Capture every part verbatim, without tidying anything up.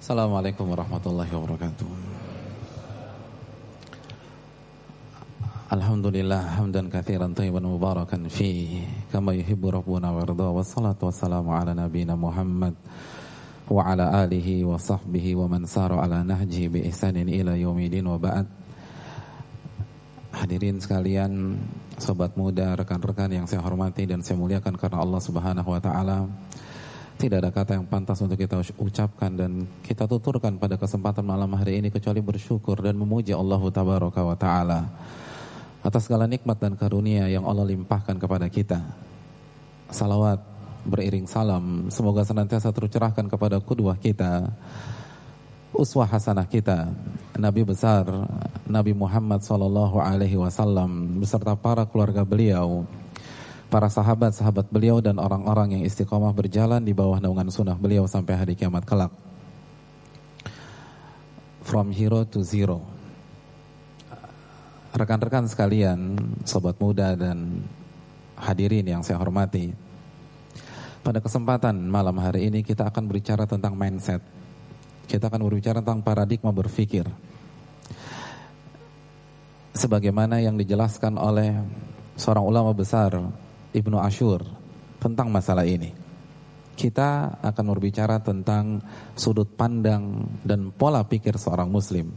Assalamualaikum warahmatullahi wabarakatuh. Alhamdulillah hamdan katsiran thayyiban mubarakan fi kama yuhibbu rabbuna wa yarda, wassalatu wassalamu ala nabiyyina Muhammad wa ala alihi wa sahbihi wa man sara ala nahji bi ihsanin ila yaumidin wa ba'd. Hadirin sekalian, sobat muda, rekan-rekan yang saya hormati dan saya muliakan karena Allah Subhanahu wa taala. Tidak ada kata yang pantas untuk kita ucapkan dan kita tuturkan pada kesempatan malam hari ini kecuali bersyukur dan memuji Allah Tabaraka wa Ta'ala atas segala nikmat dan karunia yang Allah limpahkan kepada kita. Salawat beriring salam semoga senantiasa tercurahkan kepada qudwah kita, uswah hasanah kita, Nabi besar Nabi Muhammad sallallahu alaihi wasallam beserta para keluarga beliau, para sahabat-sahabat beliau dan orang-orang yang istiqomah berjalan di bawah naungan sunnah beliau sampai hari kiamat kelak. From hero to zero. Rekan-rekan sekalian, sobat muda dan hadirin yang saya hormati, pada kesempatan malam hari ini kita akan berbicara tentang mindset. Kita akan berbicara tentang paradigma berpikir, sebagaimana yang dijelaskan oleh seorang ulama besar, Ibnu Ashur, tentang masalah ini. Kita akan berbicara tentang sudut pandang dan pola pikir seorang muslim.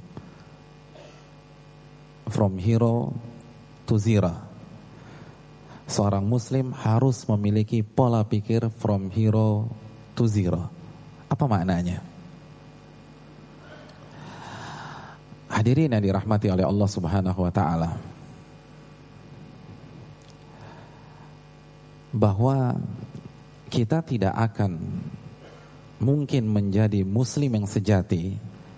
From hero to zero. Seorang muslim harus memiliki pola pikir from hero to zero. Apa maknanya? Hadirin yang dirahmati oleh Allah Subhanahu wa taala, bahwa kita tidak akan mungkin menjadi muslim yang sejati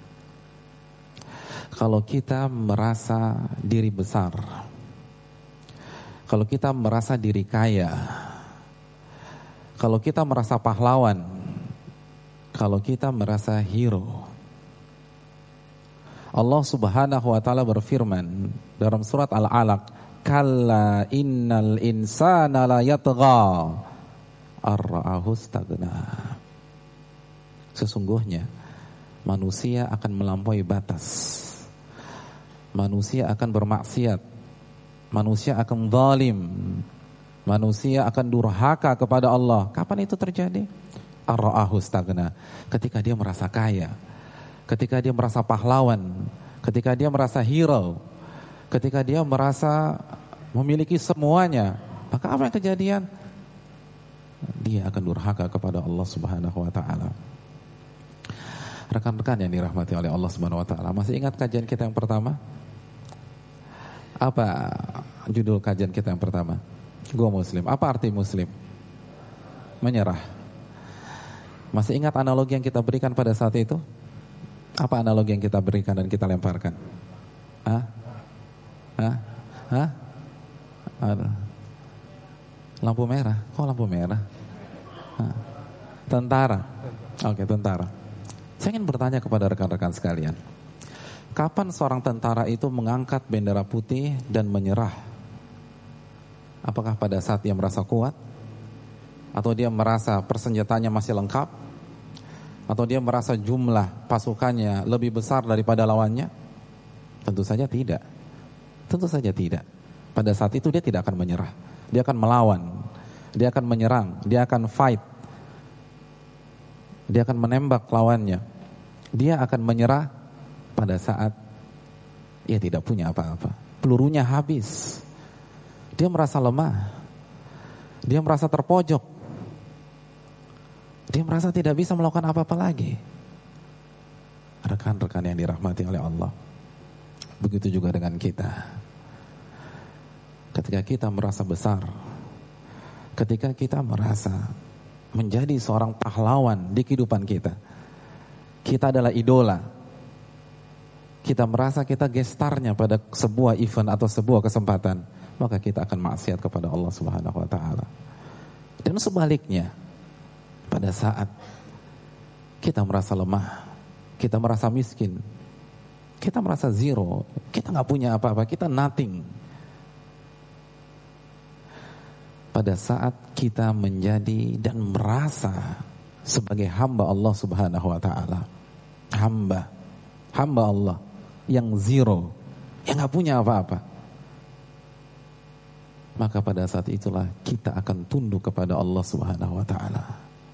kalau kita merasa diri besar, kalau kita merasa diri kaya, kalau kita merasa pahlawan, kalau kita merasa hero. Allah Subhanahu wa taala berfirman dalam surat Al-Alaq, kalla innal insana la yatgha ar-ra'ahu istaghna. Sesungguhnya manusia akan melampaui batas. Manusia akan bermaksiat. Manusia akan zalim. Manusia akan durhaka kepada Allah. Kapan itu terjadi? Ar-ra'ahu istaghna. Ketika dia merasa kaya, ketika dia merasa pahlawan, ketika dia merasa hero, ketika dia merasa memiliki semuanya, maka apa yang kejadian? Dia akan durhaka kepada Allah Subhanahu wa taala. Rekan-rekan yang dirahmati oleh Allah Subhanahu wa taala, masih ingat kajian kita yang pertama? Apa judul kajian kita yang pertama? Gua muslim. Apa arti muslim? Menyerah. Masih ingat analogi yang kita berikan pada saat itu? Apa analogi yang kita berikan dan kita lemparkan? Hah? Hah? Hah? Aduh. Lampu merah. Kok lampu merah? Hah. Tentara. Oke, tentara. Saya ingin bertanya kepada rekan-rekan sekalian, kapan seorang tentara itu mengangkat bendera putih dan menyerah? Apakah pada saat dia merasa kuat? Atau dia merasa persenjataannya masih lengkap? Atau dia merasa jumlah pasukannya lebih besar daripada lawannya? Tentu saja tidak. Tentu saja tidak. Pada saat itu dia tidak akan menyerah. Dia akan melawan. Dia akan menyerang. Dia akan fight. Dia akan menembak lawannya. Dia akan menyerah pada saat ia tidak punya apa-apa. Pelurunya habis. Dia merasa lemah. Dia merasa terpojok. Dia merasa tidak bisa melakukan apa-apa lagi. Rekan-rekan yang dirahmati oleh Allah, begitu juga dengan kita. Ketika kita merasa besar, ketika kita merasa menjadi seorang pahlawan di kehidupan kita, kita adalah idola, kita merasa kita gestarnya pada sebuah event atau sebuah kesempatan, maka kita akan maksiat kepada Allah Subhanahu wa taala. Dan sebaliknya, pada saat kita merasa lemah, kita merasa miskin, kita merasa zero, kita gak punya apa-apa, kita nothing. Pada saat kita menjadi dan merasa sebagai hamba Allah Subhanahu wa ta'ala, hamba, hamba Allah yang zero, yang gak punya apa-apa. Maka pada saat itulah kita akan tunduk kepada Allah Subhanahu wa ta'ala.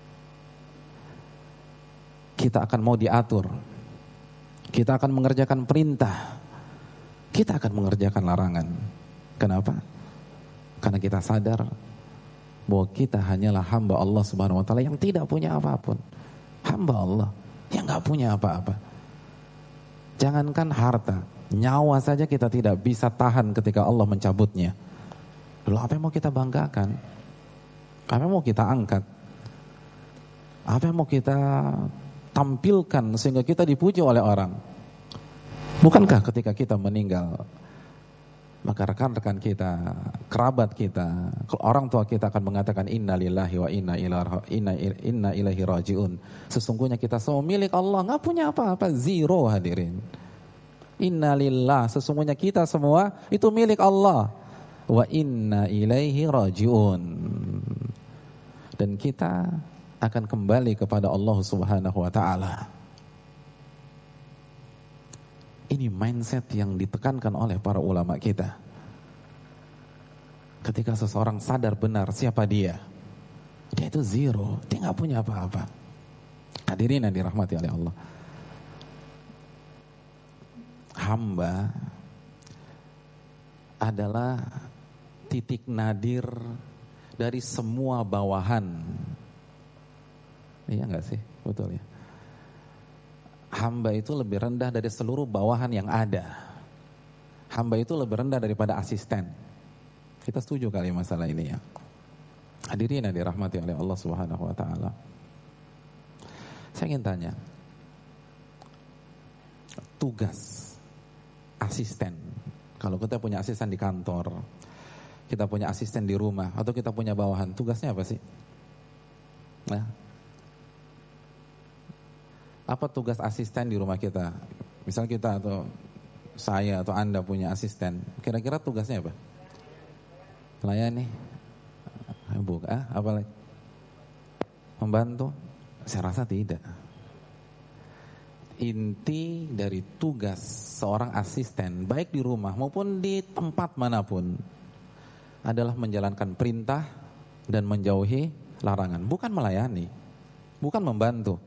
Kita akan mau diatur, kita akan mengerjakan perintah, kita akan mengerjakan larangan. Kenapa? Karena kita sadar bahwa kita hanyalah hamba Allah Subhanahu wa ta'ala yang tidak punya apapun. Hamba Allah yang gak punya apa-apa. Jangankan harta, nyawa saja kita tidak bisa tahan ketika Allah mencabutnya. Lalu apa yang mau kita banggakan? Apa yang mau kita angkat? Apa yang mau kita tampilkan sehingga kita dipuji oleh orang? Bukankah ketika kita meninggal, maka rekan-rekan kita, kerabat kita, orang tua kita akan mengatakan inna lillahi wa inna ilaihi inna, inna ilaihi rajiun. Sesungguhnya kita semua milik Allah, nggak punya apa-apa, zero hadirin. Inna lillah, sesungguhnya kita semua itu milik Allah. Wa inna ilaihi rajiun. Dan kita akan kembali kepada Allah Subhanahu wa ta'ala. Ini mindset yang ditekankan oleh para ulama kita. Ketika seseorang sadar benar siapa dia, dia itu zero, dia gak punya apa-apa. Hadirin yang dirahmati oleh Allah, hamba adalah titik nadir dari semua bawahan. Iya gak sih? Betul ya. Hamba itu lebih rendah dari seluruh bawahan yang ada. Hamba itu lebih rendah daripada asisten. Kita setuju kali masalah ini ya. Hadirin yang dirahmati oleh Allah Subhanahu wa ta'ala. Saya ingin tanya, tugas asisten, kalau kita punya asisten di kantor, kita punya asisten di rumah, atau kita punya bawahan, tugasnya apa sih? Nah, apa tugas asisten di rumah kita? Misal kita atau saya atau Anda punya asisten, kira-kira tugasnya apa? Melayani? Bukan, ah, apa lagi? Membantu? Saya rasa tidak. Inti dari tugas seorang asisten, baik di rumah maupun di tempat manapun, adalah menjalankan perintah dan menjauhi larangan. Bukan melayani, bukan membantu.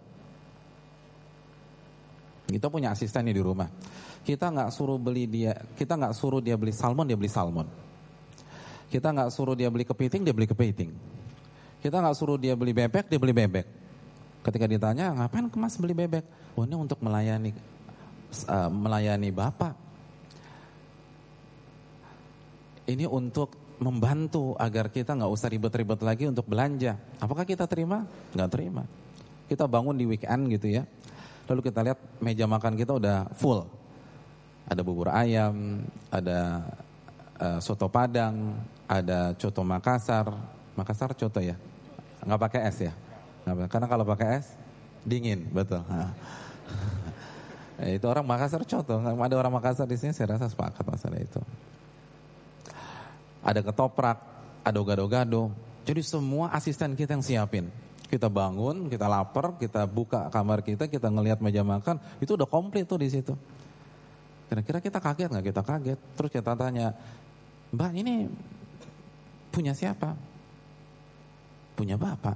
Kita punya asisten di rumah. Kita nggak suruh beli dia, kita nggak suruh dia beli salmon, dia beli salmon. Kita nggak suruh dia beli kepiting, dia beli kepiting. Kita nggak suruh dia beli bebek, dia beli bebek. Ketika ditanya, ngapain Mas beli bebek? Oh, ini untuk melayani uh, melayani Bapak. Ini untuk membantu agar kita nggak usah ribet-ribet lagi untuk belanja. Apakah kita terima? Nggak terima. Kita bangun di weekend gitu ya. Lalu kita lihat meja makan kita udah full. Ada bubur ayam, ada uh, soto Padang, ada coto Makassar. Makassar coto ya? Nggak pakai es ya? Nggak, karena kalau pakai es dingin, betul. Itu orang Makassar coto. Ada orang Makassar di sini, saya rasa sepakat masalah itu. Ada ketoprak, ada gado-gado. Jadi semua asisten kita yang siapin. Kita bangun, kita lapar, kita buka kamar kita, kita ngelihat meja makan, itu udah komplit tuh di situ. Kira-kira kita kaget nggak? Kita kaget. Terus kita tanya, Mbak ini punya siapa? Punya Bapak.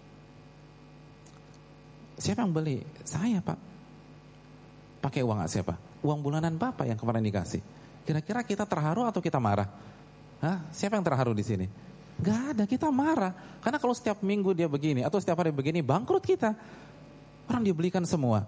Siapa yang beli? Saya Pak. Pakai uang nggak siapa? Uang bulanan Bapak yang kemarin dikasih. Kira-kira kita terharu atau kita marah? Hah? Siapa yang terharu di sini? Gak ada, kita marah. Karena kalau setiap minggu dia begini atau setiap hari begini, bangkrut kita. Orang dia belikan semua.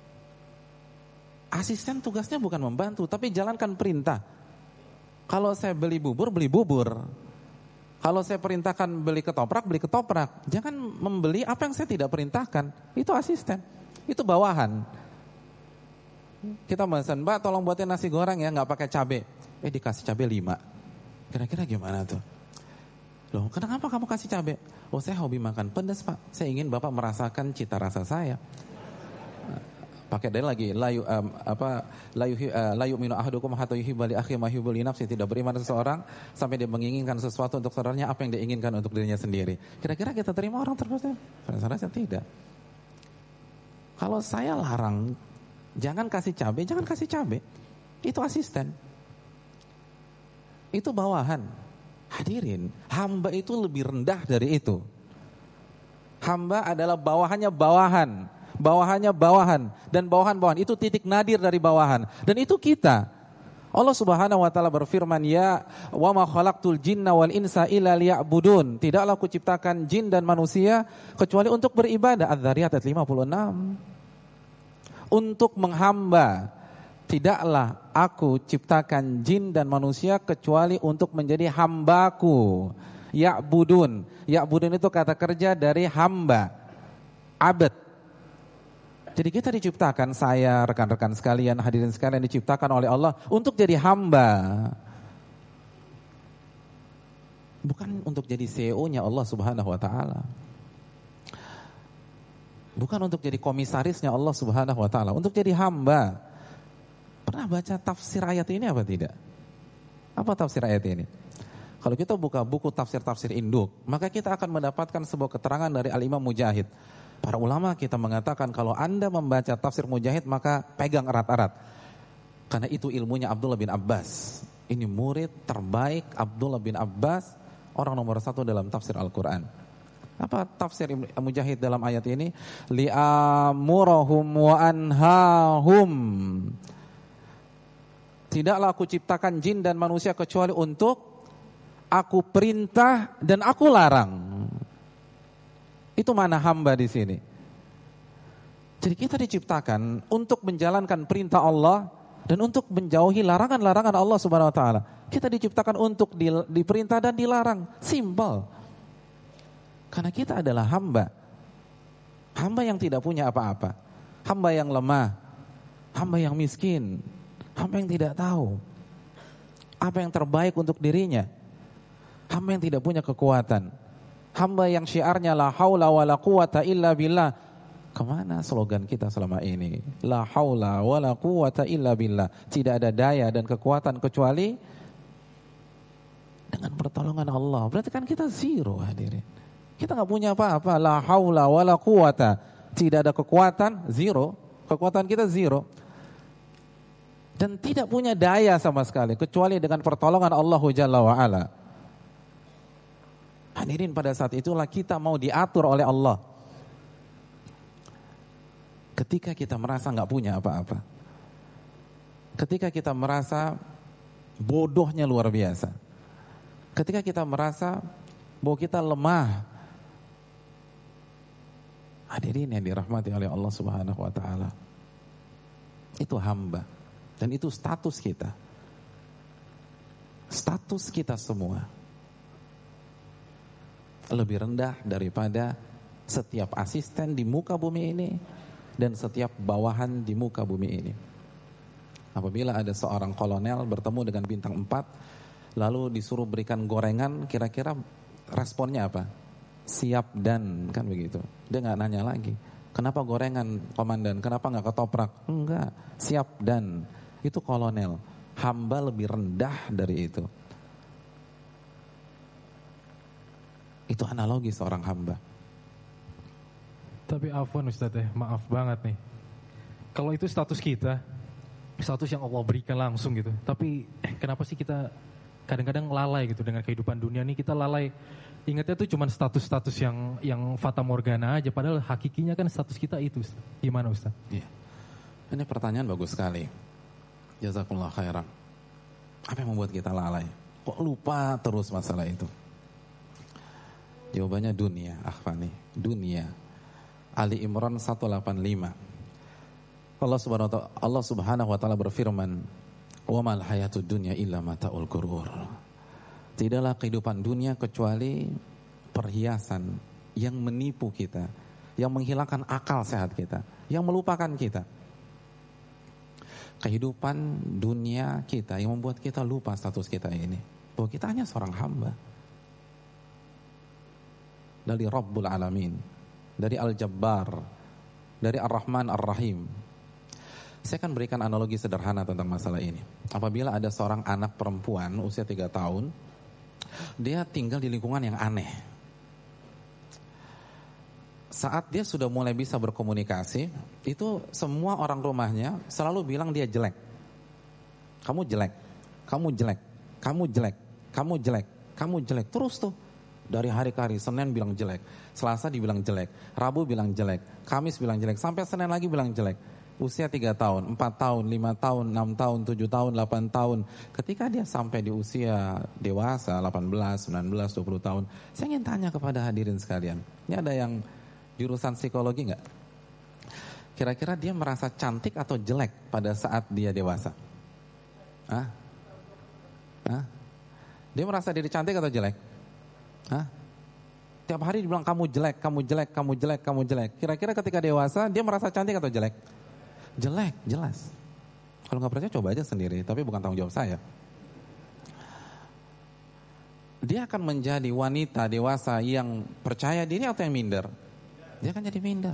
Asisten tugasnya bukan membantu, tapi jalankan perintah. Kalau saya beli bubur, beli bubur. Kalau saya perintahkan beli ketoprak, beli ketoprak. Jangan membeli apa yang saya tidak perintahkan. Itu asisten, itu bawahan. Kita pesan, Mbak tolong buatin nasi goreng ya, gak pakai cabai. Eh dikasih cabai lima. Kira-kira gimana tuh? Loh, kenapa kamu kasih cabai? Oh, saya hobi makan pedas, Pak. Saya ingin Bapak merasakan cita rasa saya. Pakai dari lagi layu um, apa layu uh, layu minu ahadukum hatta yuhibba li akhi ma yuhibbu li nafsi. Tidak beriman seseorang sampai dia menginginkan sesuatu untuk saudaranya apa yang dia inginkan untuk dirinya sendiri. Kira-kira kita terima orang tersebut? Saya rasa tidak. Kalau saya larang Jangan kasih cabai, jangan kasih cabai. Itu asisten. Itu bawahan. Hadirin, hamba itu lebih rendah dari itu. Hamba adalah bawahannya bawahan, bawahannya bawahan, dan bawahan-bawahan itu titik nadir dari bawahan. Dan itu kita. Allah Subhanahu wa taala berfirman, "Ya wa ma khalaqtul jinna wal insa illa liya'budun." Tidaklah aku ciptakan jin dan manusia kecuali untuk beribadah. Az-Zariyat ayat lima puluh enam. Untuk menghamba. Tidaklah aku ciptakan jin dan manusia kecuali untuk menjadi hambaku. Ya'budun. Ya'budun itu kata kerja dari hamba. Abad. Jadi kita diciptakan, saya, rekan-rekan sekalian, hadirin sekalian, diciptakan oleh Allah untuk jadi hamba. Bukan untuk jadi C E O-nya Allah Subhanahu wa taala. Bukan untuk jadi komisarisnya Allah Subhanahu wa taala, untuk jadi hamba. Pernah baca tafsir ayat ini apa tidak? Apa tafsir ayat ini? Kalau kita buka buku tafsir-tafsir induk, maka kita akan mendapatkan sebuah keterangan dari Al-Imam Mujahid. Para ulama kita mengatakan kalau Anda membaca tafsir Mujahid maka pegang erat-erat. Karena itu ilmunya Abdullah bin Abbas. Ini murid terbaik Abdullah bin Abbas, orang nomor satu dalam tafsir Al-Quran. Apa tafsir Mujahid dalam ayat ini? Li'amurahum wa anhahum. Tidaklah aku ciptakan jin dan manusia kecuali untuk aku perintah dan aku larang. Itu mana hamba di sini. Jadi kita diciptakan untuk menjalankan perintah Allah dan untuk menjauhi larangan-larangan Allah Subhanahu wa taala. Kita diciptakan untuk di, diperintah dan dilarang. Simple. Karena kita adalah hamba. Hamba yang tidak punya apa-apa. Hamba yang lemah. Hamba yang miskin. Hamba yang tidak tahu apa yang terbaik untuk dirinya. Hamba yang tidak punya kekuatan. Hamba yang syiarnya la haula wa la quwata illa billah. Kemana slogan kita selama ini? La haula wa la quwata illa billah. Tidak ada daya dan kekuatan kecuali dengan pertolongan Allah. Berarti kan kita zero, hadirin. Kita gak punya apa-apa. La haula wa la quwata. Tidak ada kekuatan, zero. Kekuatan kita zero. Dan tidak punya daya sama sekali kecuali dengan pertolongan Allah Jalla wa Ala. Hadirin, pada saat itulah kita mau diatur oleh Allah. Ketika kita merasa gak punya apa-apa. Ketika kita merasa bodohnya luar biasa. Ketika kita merasa bahwa kita lemah. Hadirin yang dirahmati oleh Allah Subhanahu wa taala. Itu hamba. Dan itu status kita. Status kita semua lebih rendah daripada setiap asisten di muka bumi ini dan setiap bawahan di muka bumi ini. Apabila ada seorang kolonel bertemu dengan bintang empat, lalu disuruh berikan gorengan, kira-kira responnya apa? Siap dan, kan begitu. Dia gak nanya lagi, kenapa gorengan komandan, kenapa gak ketoprak? Enggak, siap dan. Itu kolonel. Hamba lebih rendah dari itu. Itu analogi seorang hamba. Tapi afwan Ustaz ya, maaf banget nih. Kalau itu status kita, status yang Allah berikan langsung gitu. Tapi eh, kenapa sih kita kadang-kadang lalai gitu dengan kehidupan dunia ini? Kita lalai, ingatnya tuh cuma status-status yang yang fata morgana aja. Padahal hakikinya kan status kita itu. Gimana Ustaz? Iya. Ini pertanyaan bagus sekali. Jazakumullah khairan. Apa yang membuat kita lalai? Kok lupa terus masalah itu? Jawabannya dunia, akhwani. Dunia. Ali Imran seratus delapan puluh lima. Allah Subhanahu wa taala, Allah Subhanahu wa taala berfirman, "Wa mal hayatud dunya illa mata'ul ghurur." Tidaklah kehidupan dunia kecuali perhiasan yang menipu kita, yang menghilangkan akal sehat kita, yang melupakan kita. Kehidupan dunia kita yang membuat kita lupa status kita ini, bahwa kita hanya seorang hamba dari Rabbul Alamin, dari Al-Jabbar, dari Ar-Rahman Ar-Rahim. Saya akan berikan analogi sederhana tentang masalah ini. Apabila ada seorang anak perempuan usia tiga tahun, dia tinggal di lingkungan yang aneh. saat dia sudah mulai bisa berkomunikasi, itu semua orang rumahnya selalu bilang dia jelek. Kamu jelek, kamu jelek, kamu jelek, kamu jelek, kamu jelek. Terus tuh, dari hari ke hari, Senin bilang jelek, Selasa dibilang jelek, Rabu bilang jelek, Kamis bilang jelek, sampai Senin lagi bilang jelek. Usia tiga tahun, empat tahun, lima tahun, enam tahun, tujuh tahun, delapan tahun. Ketika dia sampai di usia dewasa, delapan belas, sembilan belas, dua puluh tahun, saya ingin tanya kepada hadirin sekalian, ini ada yang jurusan psikologi enggak? Kira-kira dia merasa cantik atau jelek pada saat dia dewasa? Hah? Hah? Dia merasa diri cantik atau jelek? Hah? Tiap hari dibilang kamu jelek, kamu jelek, kamu jelek, kamu jelek. Kira-kira ketika dewasa dia merasa cantik atau jelek? Jelek, jelas. Kalau nggak percaya coba aja sendiri, tapi bukan tanggung jawab saya. Dia akan menjadi wanita dewasa yang percaya diri atau yang minder? Dia akan jadi minder.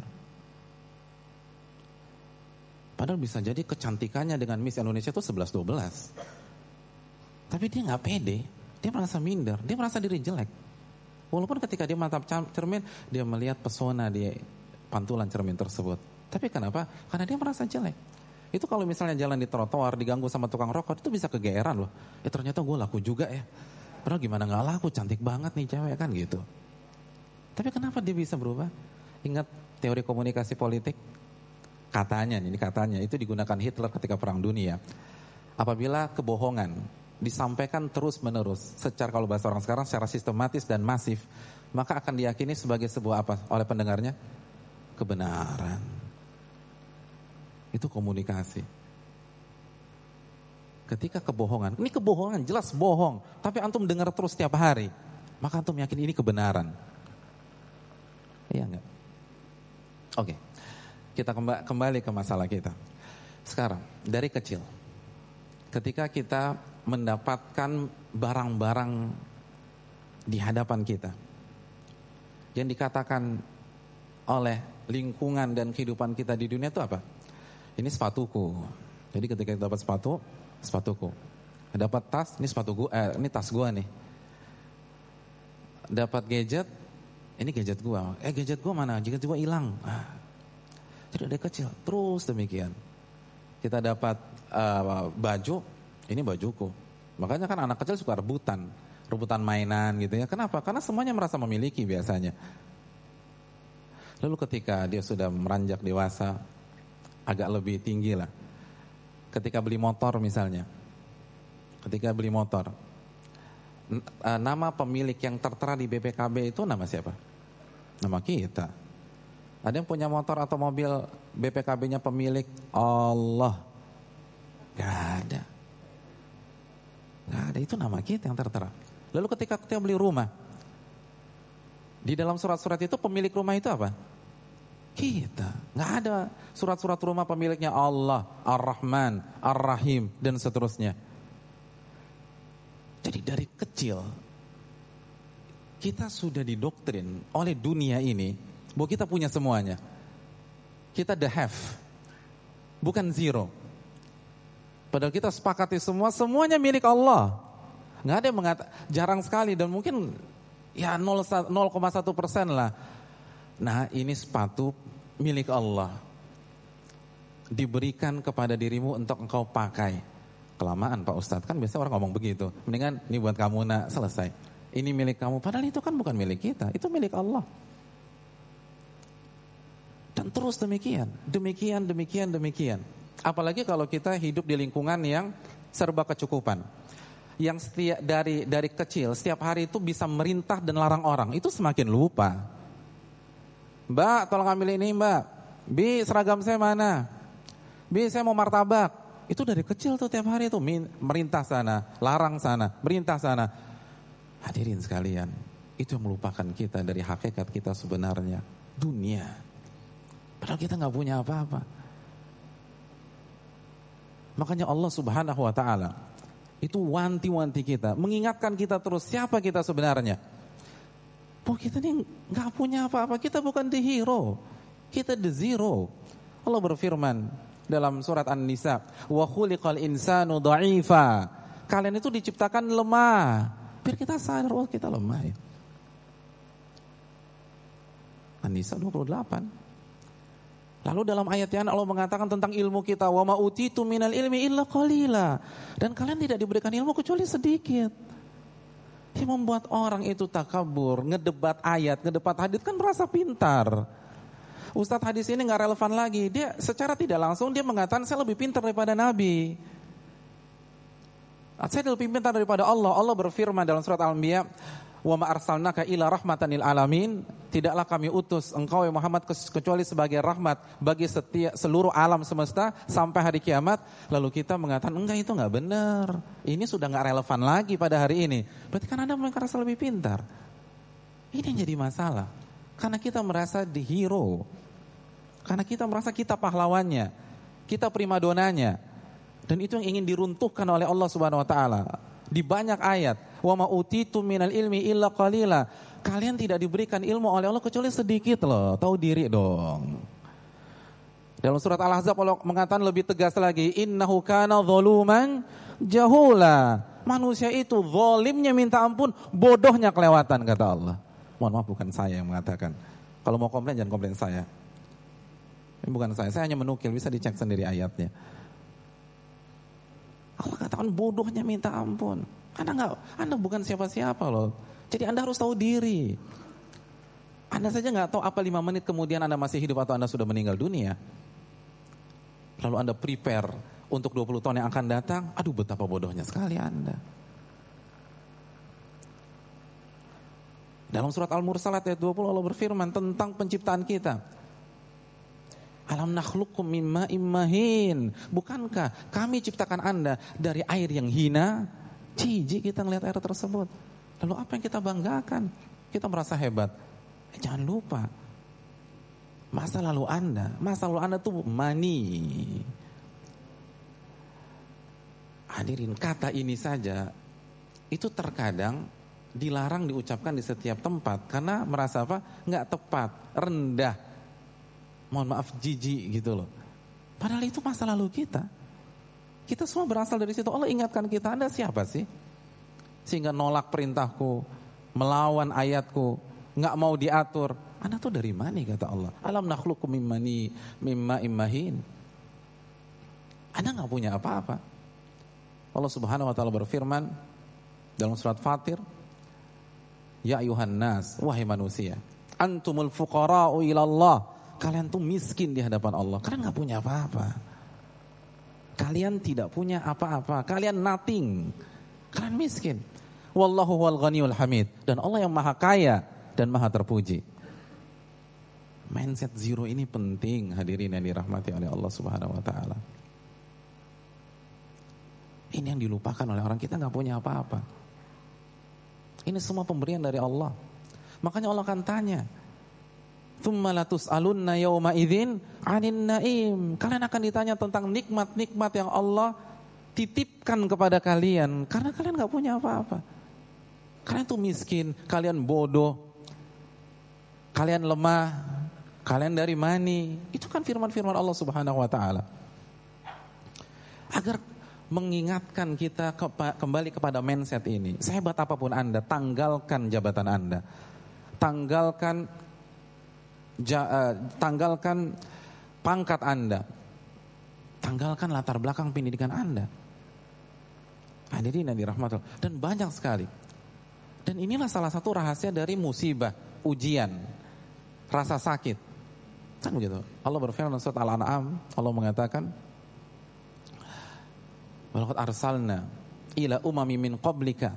Padahal bisa jadi kecantikannya dengan Miss Indonesia itu sebelas dua belas. Tapi dia nggak pede, dia merasa minder, dia merasa diri jelek. Walaupun ketika dia menatap cermin, dia melihat pesona di pantulan cermin tersebut. Tapi kenapa? Karena dia merasa jelek. Itu kalau misalnya jalan di trotoar, diganggu sama tukang rokok, itu bisa kegeeran loh. Ya ternyata gue laku juga ya. Padahal gimana gak laku, cantik banget nih cewek kan gitu. Tapi kenapa dia bisa berubah? Ingat teori komunikasi politik? Katanya, ini katanya, itu digunakan Hitler ketika Perang Dunia. Apabila kebohongan disampaikan terus menerus, secara kalau bahasa orang sekarang secara sistematis dan masif, maka akan diyakini sebagai sebuah apa oleh pendengarnya? Kebenaran. Itu komunikasi. Ketika kebohongan, ini kebohongan jelas bohong, tapi antum dengar terus setiap hari, maka antum yakin ini kebenaran. Iya enggak? Oke, kita kembali ke masalah kita. Sekarang, dari kecil, ketika kita mendapatkan barang-barang di hadapan kita yang dikatakan oleh lingkungan dan kehidupan kita di dunia itu apa? Ini sepatuku. Jadi ketika kita dapat sepatu, sepatuku. Dapat tas, ini sepatu gua, eh, ini tas gua nih. Dapat gadget, ini gadget gua. Eh gadget gua mana? Gadget gua hilang. Ah. Jadi dari kecil terus demikian. Kita dapat uh, baju, ini bajuku. Makanya kan anak kecil suka rebutan, rebutan mainan gitu ya. Kenapa? Karena semuanya merasa memiliki biasanya. Lalu ketika dia sudah meranjak dewasa, agak lebih tinggi lah. Ketika beli motor misalnya, ketika beli motor, nama pemilik yang tertera di B P K B itu nama siapa? Nama kita. Ada yang punya motor atau mobil B P K B-nya pemilik Allah? Gak ada. Gak ada, itu nama kita yang tertera. Lalu ketika kita beli rumah, di dalam surat-surat itu pemilik rumah itu apa? Kita. Gak ada surat-surat rumah pemiliknya Allah, Ar-Rahman, Ar-Rahim, dan seterusnya. Jadi dari kecil kita sudah didoktrin oleh dunia ini bahwa kita punya semuanya. Kita the have, bukan zero. Padahal kita sepakati semua, semuanya milik Allah. Gak ada yang mengatakan, jarang sekali dan mungkin ya nol koma satu persen lah. Nah ini sepatu milik Allah, diberikan kepada dirimu untuk engkau pakai. Kelamaan Pak Ustadz, kan biasa orang ngomong begitu. Mendingan ini buat kamu nak, selesai. Ini milik kamu, padahal itu kan bukan milik kita, itu milik Allah. Dan terus demikian, demikian, demikian, demikian. Apalagi kalau kita hidup di lingkungan yang serba kecukupan, yang setiap dari dari kecil setiap hari itu bisa merintah dan larang orang, itu semakin lupa. Mbak, tolong ambil ini Mbak. Bi, seragam saya mana? Bi, saya mau martabak. Itu dari kecil tuh tiap hari tuh merintah sana, larang sana, merintah sana. Hadirin sekalian, itu yang melupakan kita dari hakikat kita sebenarnya, dunia. Padahal kita nggak punya apa-apa. Makanya Allah Subhanahu Wa Taala itu wanti-wanti kita, mengingatkan kita terus siapa kita sebenarnya. Oh kita ini nggak punya apa-apa, kita bukan the hero, kita the zero. Allah berfirman dalam surat An-Nisa, wa khuliqal insanu dha'ifa. Kalian itu diciptakan lemah, biar kita sadar oh kita lemah ya. An-Nisa dua puluh delapan. Lalu dalam ayat yang Allah mengatakan tentang ilmu kita, wa ma utitu minal ilmi illa qalila. Dan kalian tidak diberikan ilmu kecuali sedikit. Yang membuat orang itu takabur, ngedebat ayat, ngedebat hadis kan merasa pintar. Ustadz hadis ini gak relevan lagi. Dia secara tidak langsung dia mengatakan saya lebih pintar daripada Nabi. Saya lebih pintar daripada Allah. Allah berfirman dalam surat Al-Anbiya, wa ma arsalnaka ila rahmatan lil alamin. Tidaklah kami utus engkau ya Muhammad kecuali sebagai rahmat bagi setiap seluruh alam semesta sampai hari kiamat. Lalu kita mengatakan enggak, itu enggak benar. Ini sudah enggak relevan lagi pada hari ini. Berarti kan Anda merasa lebih pintar. Ini yang jadi masalah. Karena kita merasa di hero. Karena kita merasa kita pahlawannya. Kita primadonanya. Dan itu yang ingin diruntuhkan oleh Allah Subhanahu wa taala. Di banyak ayat, wa ma utitu minal ilmi illa qalila. Kalian tidak diberikan ilmu oleh Allah kecuali sedikit loh. Tahu diri dong. Dalam surat Al-Ahzab Allah mengatakan lebih tegas lagi, innahu kana zaluman jahula. Manusia itu zalimnya minta ampun, bodohnya kelewatan kata Allah. Mohon maaf, bukan saya yang mengatakan. Kalau mau komplain jangan komplain saya. Ini bukan saya, saya hanya menukil, bisa dicek sendiri ayatnya. Allah katakan bodohnya minta ampun. Anda enggak, Anda bukan siapa-siapa loh. Jadi Anda harus tahu diri. Anda saja enggak tahu apa lima menit kemudian Anda masih hidup atau Anda sudah meninggal dunia. Lalu Anda prepare untuk dua puluh tahun yang akan datang. Aduh, betapa bodohnya sekali Anda. Dalam surat Al-Mursalat ayat dua puluh Allah berfirman tentang penciptaan kita. Alam nakhluqkum min ma'in mahin. Bukankah kami ciptakan Anda dari air yang hina? Jijik kita ngelihat air tersebut. Lalu apa yang kita banggakan? Kita merasa hebat. Eh, jangan lupa masa lalu Anda, masa lalu Anda tuh mani. Hadirin, kata ini saja itu terkadang dilarang diucapkan di setiap tempat karena merasa apa? Enggak tepat, rendah. Mohon maaf, jijik gitu loh. Padahal itu masa lalu kita. Kita semua berasal dari situ. Allah ingatkan kita, Anda siapa sih? Sehingga nolak perintahku, melawan ayatku, nggak mau diatur. Anda tuh dari mana kata Allah? Alam nakhluqkum min mani mimma immahin. Anda nggak punya apa-apa. Allah Subhanahu wa taala berfirman dalam surat Fatir, ya ayuhan nas, wahai manusia, antumul fuqara'u ila Allah. Kalian tuh miskin di hadapan Allah. Kalian gak punya apa-apa. Kalian tidak punya apa-apa. Kalian nothing. Kalian miskin. Wallahu huwal ghaniyul hamid. Dan Allah yang maha kaya dan maha terpuji. Mindset zero ini penting, hadirin yang dirahmati oleh Allah Subhanahu wa taala. Ini yang dilupakan oleh orang, kita gak punya apa-apa. Ini semua pemberian dari Allah. Makanya Allah akan tanya, tsumma latus'alunna yauma idzin 'anin naim. Kalian akan ditanya tentang nikmat-nikmat yang Allah titipkan kepada kalian karena kalian enggak punya apa-apa. Kalian tuh miskin, kalian bodoh, kalian lemah, kalian dari mani. Itu kan firman-firman Allah Subhanahu wa taala. Agar mengingatkan kita kepa- kembali kepada mindset ini. Sehebat apapun Anda, tanggalkan jabatan Anda. Tanggalkan Ja, uh, tanggalkan pangkat Anda, tanggalkan latar belakang pendidikan Anda. Hadirin yang dirahmati Allah. Dan banyak sekali. Dan inilah salah satu rahasia dari musibah, ujian, rasa sakit. Kan begitu. Allah berfirman dalam surat Al-An'am, Allah mengatakan, walaqad arsalna ila umami min qablika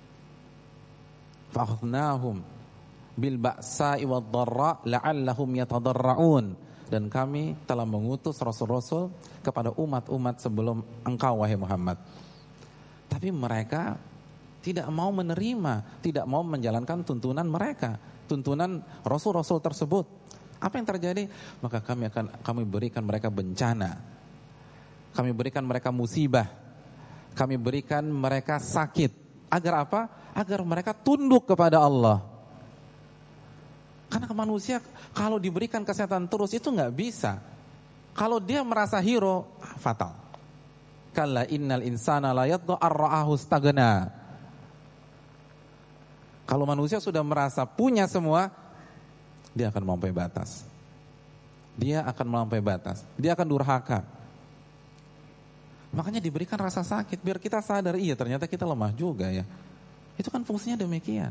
fa akhadnahum bil ba'sa'i wad dharra la'allahum yatadarra'un. Dan kami telah mengutus rasul-rasul kepada umat-umat sebelum engkau wahai Muhammad. Tapi mereka tidak mau menerima, tidak mau menjalankan tuntunan mereka, tuntunan rasul-rasul tersebut. Apa yang terjadi? Maka kami akan kami berikan mereka bencana. Kami berikan mereka musibah. Kami berikan mereka sakit. Agar apa? Agar mereka tunduk kepada Allah. Karena manusia kalau diberikan kesehatan terus itu nggak bisa. Kalau dia merasa hero, fatal. Kalla innal insana la yatgha ar-ra'ahu istaghna. Kalau manusia sudah merasa punya semua, dia akan melampaui batas. Dia akan melampaui batas. Dia akan durhaka. Makanya diberikan rasa sakit biar kita sadar, iya ternyata kita lemah juga ya. Itu kan fungsinya demikian.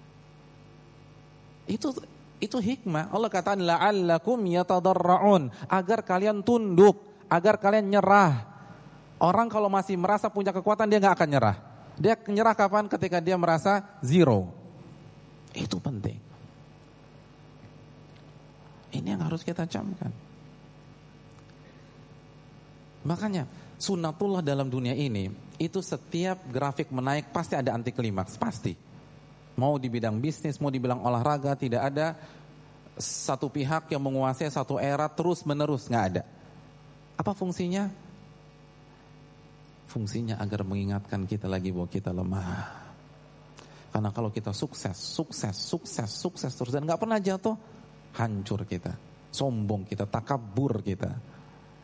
Itu itu hikmah. Allah katakan la'allakum yatadarraun, agar kalian tunduk, agar kalian nyerah. Orang kalau masih merasa punya kekuatan dia enggak akan nyerah. Dia nyerah kapan? Ketika dia merasa zero. Itu penting. Ini yang harus kita camkan. Makanya sunnatullah dalam dunia ini, itu setiap grafik menaik pasti ada anti klimaks, pasti. Mau di bidang bisnis, mau di bidang olahraga, tidak ada satu pihak yang menguasai satu era terus menerus, nggak ada. Apa fungsinya? Fungsinya agar mengingatkan kita lagi bahwa kita lemah. Karena kalau kita sukses, sukses, sukses, sukses terus dan nggak pernah jatuh, hancur kita, sombong kita, takabur kita.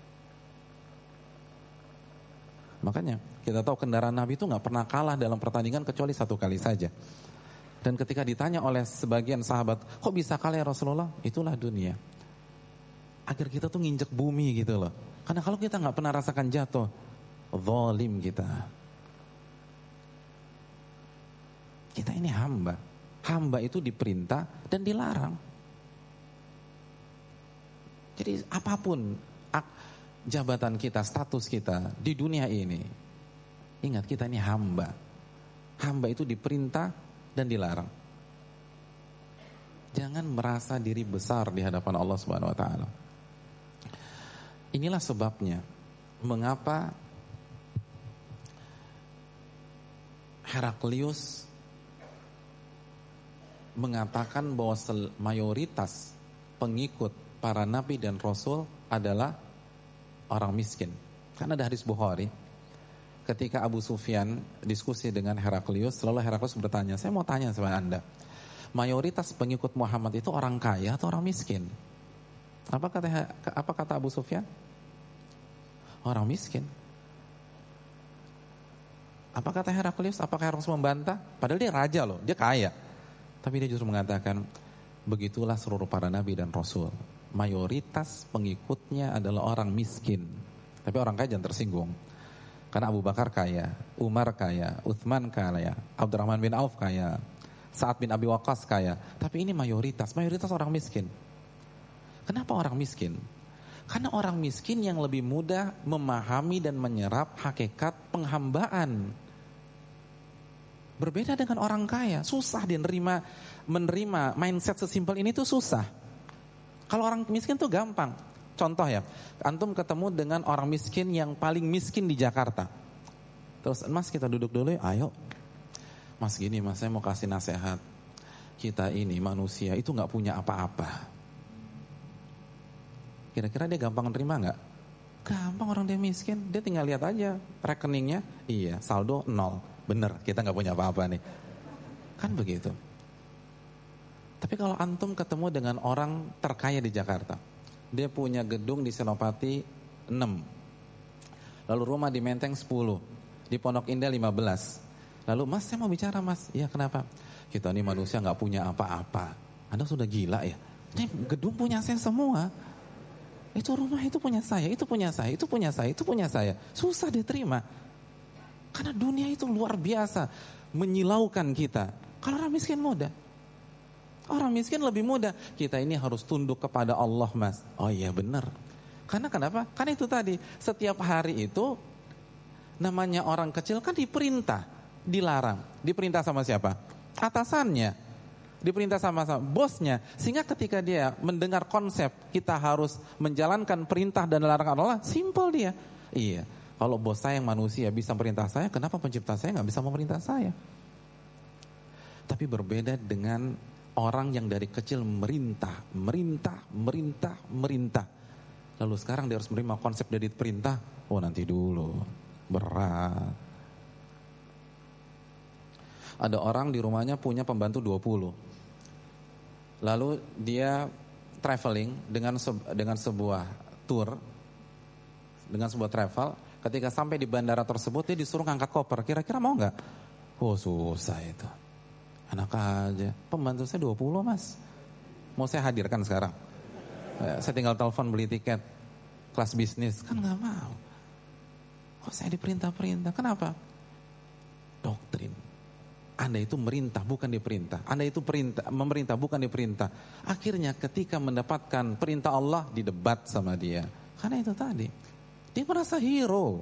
Makanya kita tahu kendaraan Nabi itu gak pernah kalah dalam pertandingan kecuali satu kali saja. Dan ketika ditanya oleh sebagian sahabat, kok bisa kalah ya Rasulullah? Itulah dunia. Agar kita tuh nginjek bumi gitu loh. Karena kalau kita gak pernah rasakan jatuh, zalim kita. Kita ini hamba. Hamba itu diperintah dan dilarang. Jadi apapun jabatan kita, status kita di dunia ini, ingat kita ini hamba. Hamba itu diperintah dan dilarang. Jangan merasa diri besar di hadapan Allah Subhanahu wa taala. Inilah sebabnya mengapa Heraklius mengatakan bahwa mayoritas pengikut para nabi dan rasul adalah orang miskin. Karena ada hadis Bukhari, ketika Abu Sufyan diskusi dengan Heraklius, lalu Heraklius bertanya, saya mau tanya sama Anda, mayoritas pengikut Muhammad itu orang kaya atau orang miskin? Apa kata apa kata Abu Sufyan? Orang miskin. Apa kata Heraklius? Apakah Heraklius membantah? Padahal dia raja loh, dia kaya. Tapi dia justru mengatakan, begitulah seluruh para nabi dan rasul. Mayoritas pengikutnya adalah orang miskin. Tapi orang kaya jangan tersinggung. Karena Abu Bakar kaya, Umar kaya, Uthman kaya, Abdurrahman bin Auf kaya, Sa'ad bin Abi Waqqas kaya. Tapi ini mayoritas, mayoritas orang miskin. Kenapa orang miskin? Karena orang miskin yang lebih mudah memahami dan menyerap hakikat penghambaan. Berbeda dengan orang kaya, susah dia menerima, menerima mindset sesimpel ini tuh susah. Kalau orang miskin tuh gampang. Contoh ya, antum ketemu dengan orang miskin yang paling miskin di Jakarta. Terus, mas kita duduk dulu ya, ayo. Mas gini mas, saya mau kasih nasihat. Kita ini manusia itu gak punya apa-apa. Kira-kira dia gampang nerima gak? Gampang, orang dia miskin. Dia tinggal lihat aja rekeningnya. Iya, saldo nol. Bener, kita gak punya apa-apa nih. Kan begitu. Tapi kalau antum ketemu dengan orang terkaya di Jakarta, dia punya gedung di Senopati enam, lalu rumah di Menteng sepuluh, di Pondok Indah lima belas. Lalu mas saya mau bicara mas, iya kenapa? Kita ini manusia gak punya apa-apa. Anda sudah gila ya? Ini gedung punya saya semua. Itu rumah itu punya saya, itu punya saya, itu punya saya, itu punya saya. Susah diterima. Karena dunia itu luar biasa, menyilaukan kita. Kalau orang miskin mudah. Orang miskin lebih mudah. Kita ini harus tunduk kepada Allah mas. Oh iya benar. Karena kenapa? Karena itu tadi, setiap hari itu namanya orang kecil kan diperintah, dilarang. Diperintah sama siapa? Atasannya. Diperintah sama, sama bosnya. Sehingga ketika dia mendengar konsep kita harus menjalankan perintah dan larangan Allah, simpel dia. Iya, kalau bos saya yang manusia bisa perintah saya, kenapa pencipta saya gak bisa memerintah saya? Tapi berbeda dengan orang yang dari kecil merintah, merintah, merintah, merintah. Lalu sekarang dia harus menerima konsep dari perintah. Oh nanti dulu, berat. Ada orang di rumahnya punya pembantu dua puluh. Lalu dia traveling dengan dengan sebuah tour, dengan sebuah travel. Ketika sampai di bandara tersebut dia disuruh ngangkat koper. Kira-kira mau nggak? Oh susah itu. Anak aja, pembantu saya dua puluh mas. Mau saya hadirkan sekarang? Saya tinggal telepon beli tiket kelas bisnis, kan nggak mau. Kok saya diperintah-perintah? Kenapa? Doktrin. Anda itu merintah bukan diperintah. Anda itu perintah, memerintah bukan diperintah. Akhirnya ketika mendapatkan perintah Allah didebat sama dia. Karena itu tadi dia merasa hero.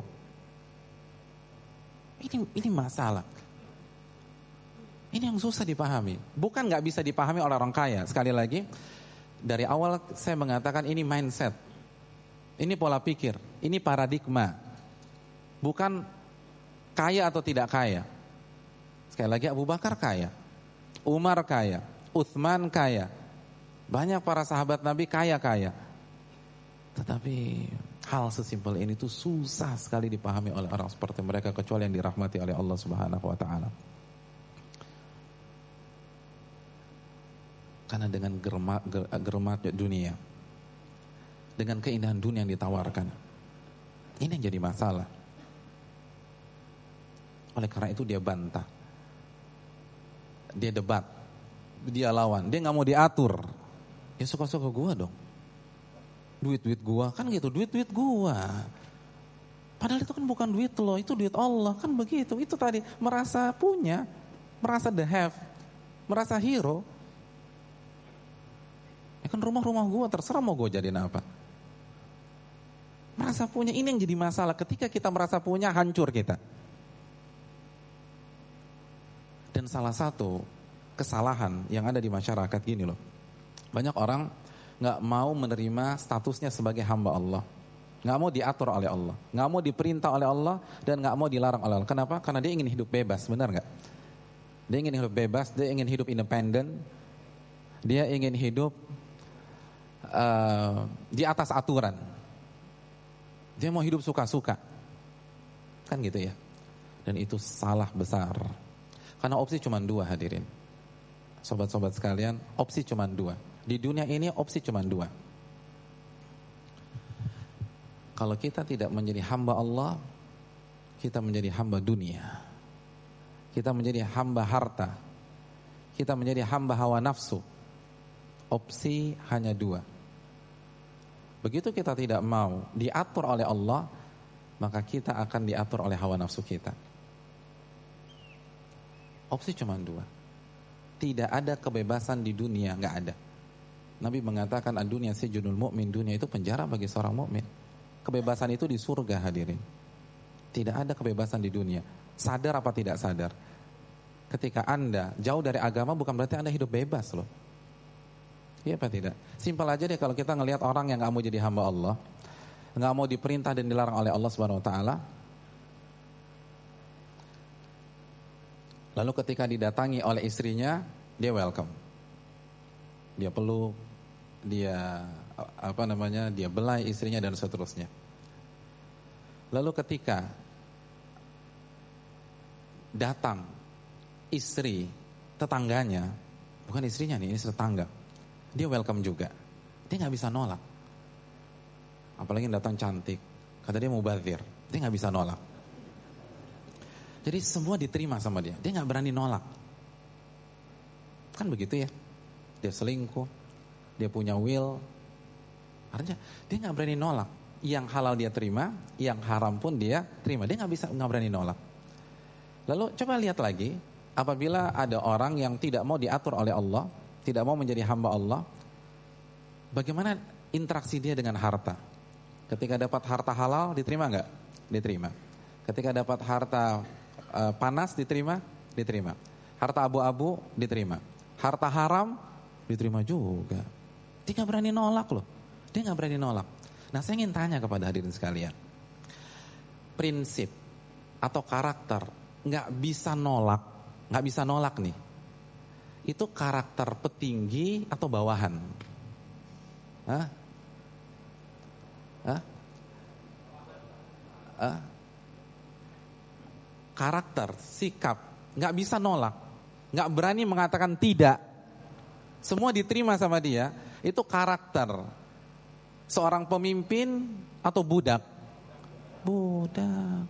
Ini ini masalah. Ini yang susah dipahami. Bukan nggak bisa dipahami oleh orang kaya. Sekali lagi, dari awal saya mengatakan ini mindset. Ini pola pikir. Ini paradigma. Bukan kaya atau tidak kaya. Sekali lagi, Abu Bakar kaya, Umar kaya, Utsman kaya, banyak para sahabat Nabi kaya-kaya. Tetapi hal sesimpel ini tuh susah sekali dipahami oleh orang seperti mereka, kecuali yang dirahmati oleh Allah Subhanahu wa taala. Karena dengan germat, germatnya dunia, dengan keindahan dunia yang ditawarkan, ini yang jadi masalah. Oleh karena itu dia bantah, dia debat, dia lawan, dia nggak mau diatur. Ya suka-suka gua dong, duit-duit gua, kan gitu, duit-duit gua. Padahal itu kan bukan duit lo, itu duit Allah, kan begitu. Itu tadi merasa punya, merasa the have, merasa hero. Ya kan rumah-rumah gua, terserah mau gua jadiin apa. Merasa punya, ini yang jadi masalah. Ketika kita merasa punya, hancur kita. Dan salah satu kesalahan yang ada di masyarakat gini loh. Banyak orang gak mau menerima statusnya sebagai hamba Allah. Gak mau diatur oleh Allah. Gak mau diperintah oleh Allah. Dan gak mau dilarang oleh Allah. Kenapa? Karena dia ingin hidup bebas, benar gak? Dia ingin hidup bebas, dia ingin hidup independen. Dia ingin hidup uh, di atas aturan. Dia mau hidup suka-suka. Kan gitu ya. Dan itu salah besar. Karena opsi cuma dua, hadirin. Sobat-sobat sekalian, opsi cuma dua. Di dunia ini opsi cuma dua. Kalau kita tidak menjadi hamba Allah, kita menjadi hamba dunia. Kita menjadi hamba harta. Kita menjadi hamba hawa nafsu. Opsi hanya dua. Begitu kita tidak mau diatur oleh Allah, maka kita akan diatur oleh hawa nafsu kita. Opsi cuma dua. Tidak ada kebebasan di dunia, nggak ada. Nabi mengatakan ad-dunya sijnul mu'min, dunia itu penjara bagi seorang mukmin. Kebebasan itu di surga, hadirin. Tidak ada kebebasan di dunia. Sadar apa tidak sadar? Ketika Anda jauh dari agama bukan berarti Anda hidup bebas loh. Iya apa tidak? Simpel aja deh kalau kita ngelihat orang yang nggak mau jadi hamba Allah, nggak mau diperintah dan dilarang oleh Allah Subhanahu Wa Taala. Lalu ketika didatangi oleh istrinya, dia welcome. Dia peluk, dia apa namanya, dia belai istrinya dan seterusnya. Lalu ketika datang istri tetangganya, bukan istrinya nih, ini tetangga, dia welcome juga. Dia nggak bisa nolak. Apalagi datang cantik, kata dia mubazir, dia nggak bisa nolak. Jadi semua diterima sama dia. Dia gak berani nolak. Kan begitu ya. Dia selingkuh, dia punya will. Artinya dia gak berani nolak. Yang halal dia terima, yang haram pun dia terima. Dia gak bisa, gak berani nolak. Lalu coba lihat lagi, apabila ada orang yang tidak mau diatur oleh Allah, tidak mau menjadi hamba Allah, bagaimana interaksi dia dengan harta? Ketika dapat harta halal, diterima gak? Diterima. Ketika dapat harta Uh, panas diterima, diterima. Harta abu-abu diterima. Harta haram diterima juga. Dia gak berani nolak loh. Dia gak berani nolak. Nah saya ingin tanya kepada hadirin sekalian, prinsip atau karakter gak bisa nolak, gak bisa nolak nih, itu karakter petinggi atau bawahan? Hah? Hah? Hah? Karakter, sikap, gak bisa nolak, gak berani mengatakan tidak, semua diterima sama dia. Itu karakter seorang pemimpin atau budak? Budak.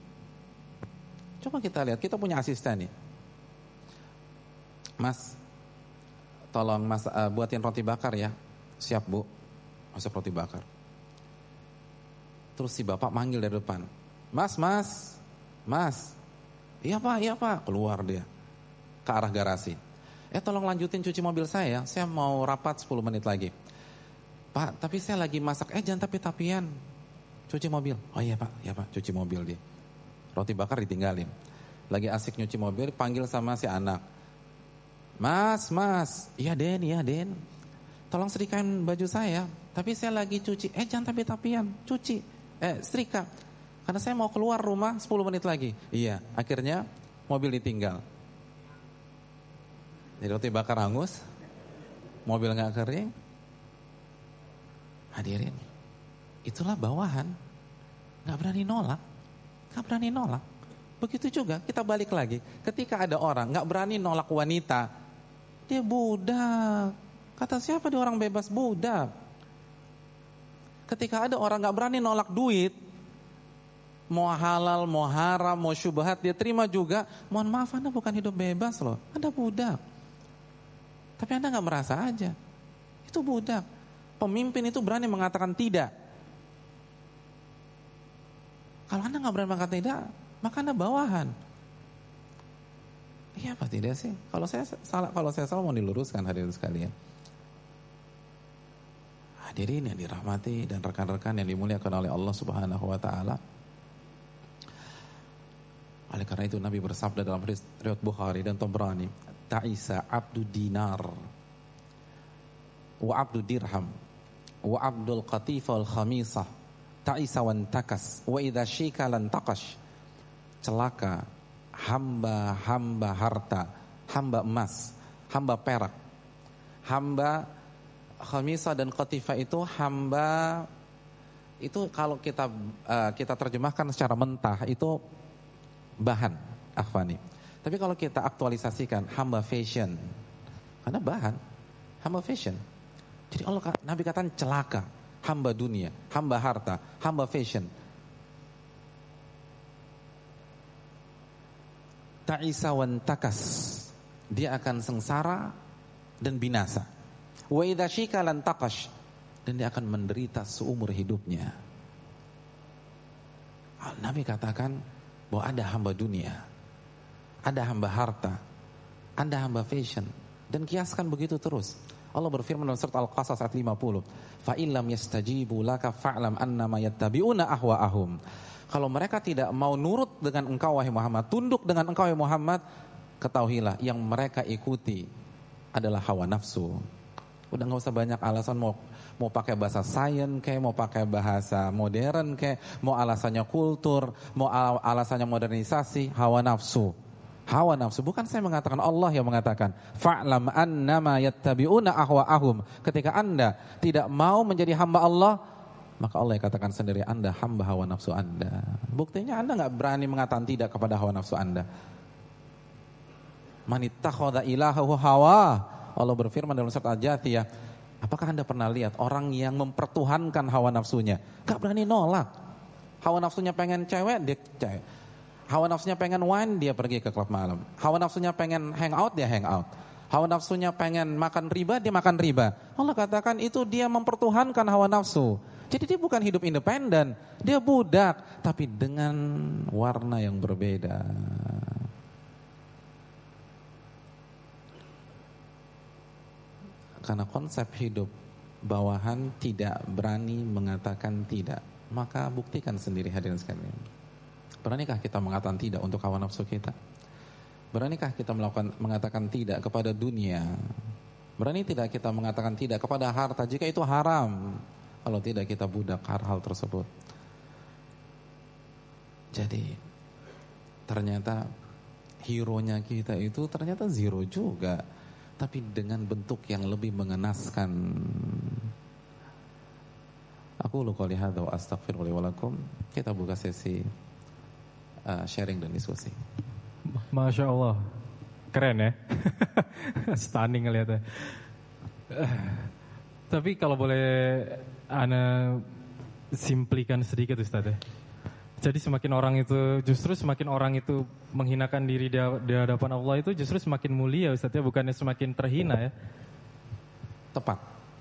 Coba kita lihat, kita punya asisten nih, Mas, tolong mas, uh, buatin roti bakar ya. Siap bu, masak roti bakar. Terus si bapak manggil dari depan, mas, mas, mas, iya pak, iya pak. Keluar dia ke arah garasi. Eh tolong lanjutin cuci mobil saya, saya mau rapat sepuluh menit lagi. Pak, tapi saya lagi masak, eh jangan tapi-tapian, cuci mobil. Oh iya pak, iya pak, cuci mobil dia. Roti bakar ditinggalin. Lagi asik nyuci mobil, panggil sama si anak. Mas, mas, iya Den, iya Den. Tolong setrikain baju saya, tapi saya lagi cuci. Eh jangan tapi-tapian, cuci, eh setrika. Karena saya mau keluar rumah sepuluh menit lagi. Iya, akhirnya mobil ditinggal. Jadi roti bakar hangus, mobil gak kering. Hadirin, itulah bawahan. Gak berani nolak, gak berani nolak. Begitu juga kita balik lagi. Ketika ada orang gak berani nolak wanita, dia budak. Kata siapa dia orang bebas? Budak. Ketika ada orang gak berani nolak duit, mau halal, mau haram, mau syubhat, dia terima juga. Mohon maaf, Anda bukan hidup bebas loh, Anda budak. Tapi Anda gak merasa aja, itu budak. Pemimpin itu berani mengatakan tidak. Kalau Anda gak berani mengatakan tidak, maka Anda bawahan. Iya apa tidak sih? Kalau saya salah, kalau saya salah mau diluruskan hadirin sekalian. Hadirin yang dirahmati dan rekan-rekan yang dimuliakan oleh Allah Subhanahu wa taala. Oleh karena itu Nabi bersabda dalam riwayat Bukhari dan Tabrani, ta'isa abdu dinar wa abdu dirham wa abdul qatifa wal khamisah ta'isa wan takas wa idza syika lan taqash. Celaka hamba-hamba harta, hamba emas, hamba perak, hamba khamisah dan qatifah itu hamba itu kalau kita uh, kita terjemahkan secara mentah itu bahan, akhwani. Tapi kalau kita aktualisasikan hamba fashion, karena bahan, hamba fashion. Jadi Allah Nabi katakan celaka hamba dunia, hamba harta, hamba fashion. Ta'isa wan takas, dia akan sengsara dan binasa. Wa idza syika lan taqash, dan dia akan menderita seumur hidupnya. Nabi katakan bahwa ada hamba dunia, ada hamba harta, ada hamba fashion, dan kiaskan begitu terus. Allah berfirman dalam surat Al-Qasas ayat lima puluh, fa illam yastajibu laka fa'lam annama yattabi'una ahwa'ahum. Kalau mereka tidak mau nurut dengan engkau wahai Muhammad, tunduk dengan engkau wahai Muhammad, ketahuilah yang mereka ikuti adalah hawa nafsu. Udah enggak usah banyak alasan, mau mau pakai bahasa sains kayak, mau pakai bahasa modern kayak, mau alasannya kultur, mau alasannya modernisasi, hawa nafsu. Hawa nafsu, bukan saya mengatakan, Allah yang mengatakan, fa'lam annama yattabi'una ahwa'ahum. Ketika Anda tidak mau menjadi hamba Allah, maka Allah yang katakan sendiri, Anda hamba hawa nafsu Anda. Buktinya Anda gak berani mengatakan tidak kepada hawa nafsu Anda. Manittakhadha ilahahu hawa. Allah berfirman dalam surat Al-Jathiyah, apakah Anda pernah lihat orang yang mempertuhankan hawa nafsunya? Gak berani nolak. Hawa nafsunya pengen cewek, dia cewek. Hawa nafsunya pengen wine, dia pergi ke klub malam. Hawa nafsunya pengen hang out, dia hang out. Hawa nafsunya pengen makan riba, dia makan riba. Allah katakan itu dia mempertuhankan hawa nafsu. Jadi dia bukan hidup independen, dia budak, tapi dengan warna yang berbeda. Karena konsep hidup bawahan tidak berani mengatakan tidak, maka buktikan sendiri hadirin sekalian. Beranikah kita mengatakan tidak untuk hawa nafsu kita? Beranikah kita melakukan mengatakan tidak kepada dunia? Berani tidak kita mengatakan tidak kepada harta jika itu haram? Kalau tidak kita budak hal-hal tersebut. Jadi ternyata hero-nya kita itu ternyata zero juga, tapi dengan bentuk yang lebih mengenaskan. Aku lu qouli hadza wa astaghfirullahi wa lakum. Kita buka sesi uh, sharing dan diskusi. Masya Allah, keren ya. Stunning ngeliatnya. Tapi kalau boleh ana simplikan sedikit Ustaz ya. Jadi semakin orang itu, justru semakin orang itu menghinakan diri di hadapan Allah itu justru semakin mulia Ustaz ya, bukannya semakin terhina ya. tepat.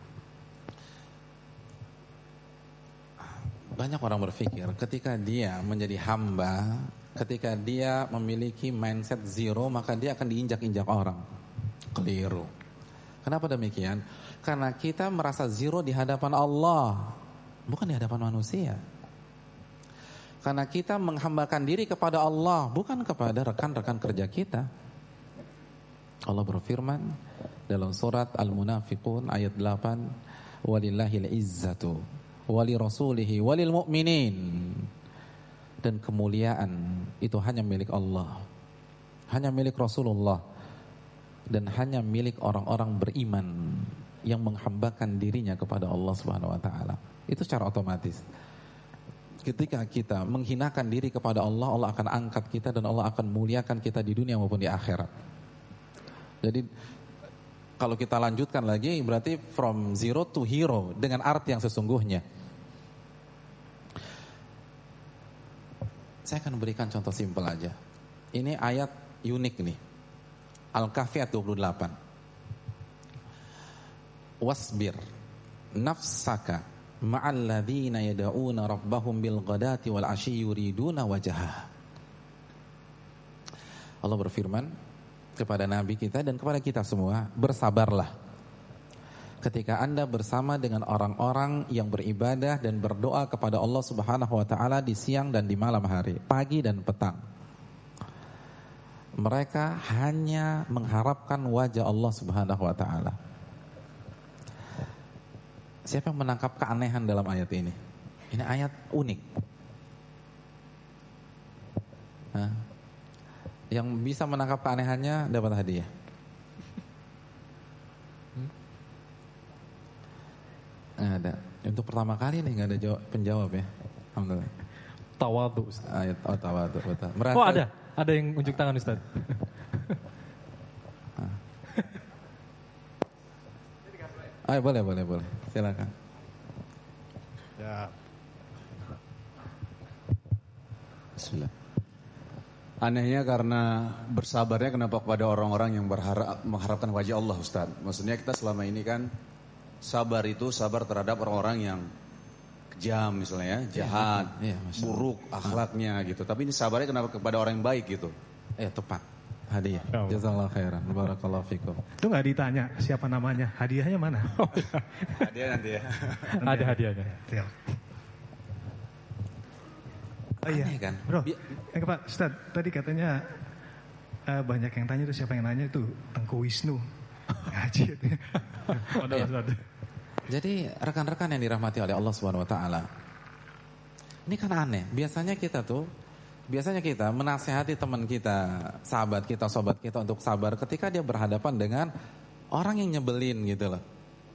Banyak orang berpikir ketika dia menjadi hamba, ketika dia memiliki mindset zero, maka dia akan diinjak-injak orang. Keliru. Kenapa demikian? Karena kita merasa zero di hadapan Allah, bukan di hadapan manusia. Karena kita menghambakan diri kepada Allah, bukan kepada rekan-rekan kerja kita. Allah berfirman dalam surat Al-Munafiqun ayat delapan, walillahil izzatu wali rasulihi walil mu'minin, dan kemuliaan itu hanya milik Allah, hanya milik Rasulullah, dan hanya milik orang-orang beriman yang menghambakan dirinya kepada Allah Subhanahu wa taala. Itu secara otomatis. Ketika kita menghinakan diri kepada Allah, Allah akan angkat kita dan Allah akan muliakan kita di dunia maupun di akhirat. Jadi kalau kita lanjutkan lagi, berarti from zero to hero dengan arti yang sesungguhnya. Saya akan berikan contoh simpel aja. Ini ayat unik nih. Al-Kahfi ayat dua puluh delapan. Wasbir nafsaka ma'al ladzina yad'una rabbahum bil ghadati wal 'ashyi yuriduna wajhah. Allah berfirman kepada nabi kita dan kepada kita semua, bersabarlah ketika Anda bersama dengan orang-orang yang beribadah dan berdoa kepada Allah Subhanahu wa taala di siang dan di malam hari, pagi dan petang. Mereka hanya mengharapkan wajah Allah Subhanahu wa taala. Siapa yang menangkap keanehan dalam ayat ini? Ini ayat unik. Hah? Yang bisa menangkap keanehannya dapat hadiah. Hmm? Nggak ada. Untuk pertama kali nih nggak ada jawab, penjawab ya. Alhamdulillah. Tawadhu. Ayat oh tawadhu betul. Merasa, oh ada, ada yang unjuk tangan Ustaz. Ayo boleh boleh boleh. Silakan. Ya. Bismillah. Anehnya karena bersabarnya kenapa kepada orang-orang yang berharap mengharapkan wajah Allah, Ustaz. Maksudnya kita selama ini kan sabar itu sabar terhadap orang-orang yang kejam misalnya ya, jahat, ya, ya, buruk akhlaknya gitu. Tapi ini sabarnya kenapa kepada orang yang baik gitu. Eh tepat. Hadiah. Jazakallahu khairan. Barakallahu fikum. Itu enggak ditanya siapa namanya, hadiahnya mana? Oh, ya. Hadiah nanti ya. Nanti ada hadiahnya. Ya. Oh iya, aneh kan? Bro, eh, Pak Ustaz, tadi katanya uh, banyak yang tanya itu siapa yang nanya itu Tengku Wisnu. Ngaji. Jadi rekan-rekan yang dirahmati oleh Allah Subhanahu wa taala. Ini kan aneh. Biasanya kita tuh biasanya kita menasehati teman kita, sahabat kita, sobat kita untuk sabar ketika dia berhadapan dengan orang yang nyebelin gitu loh.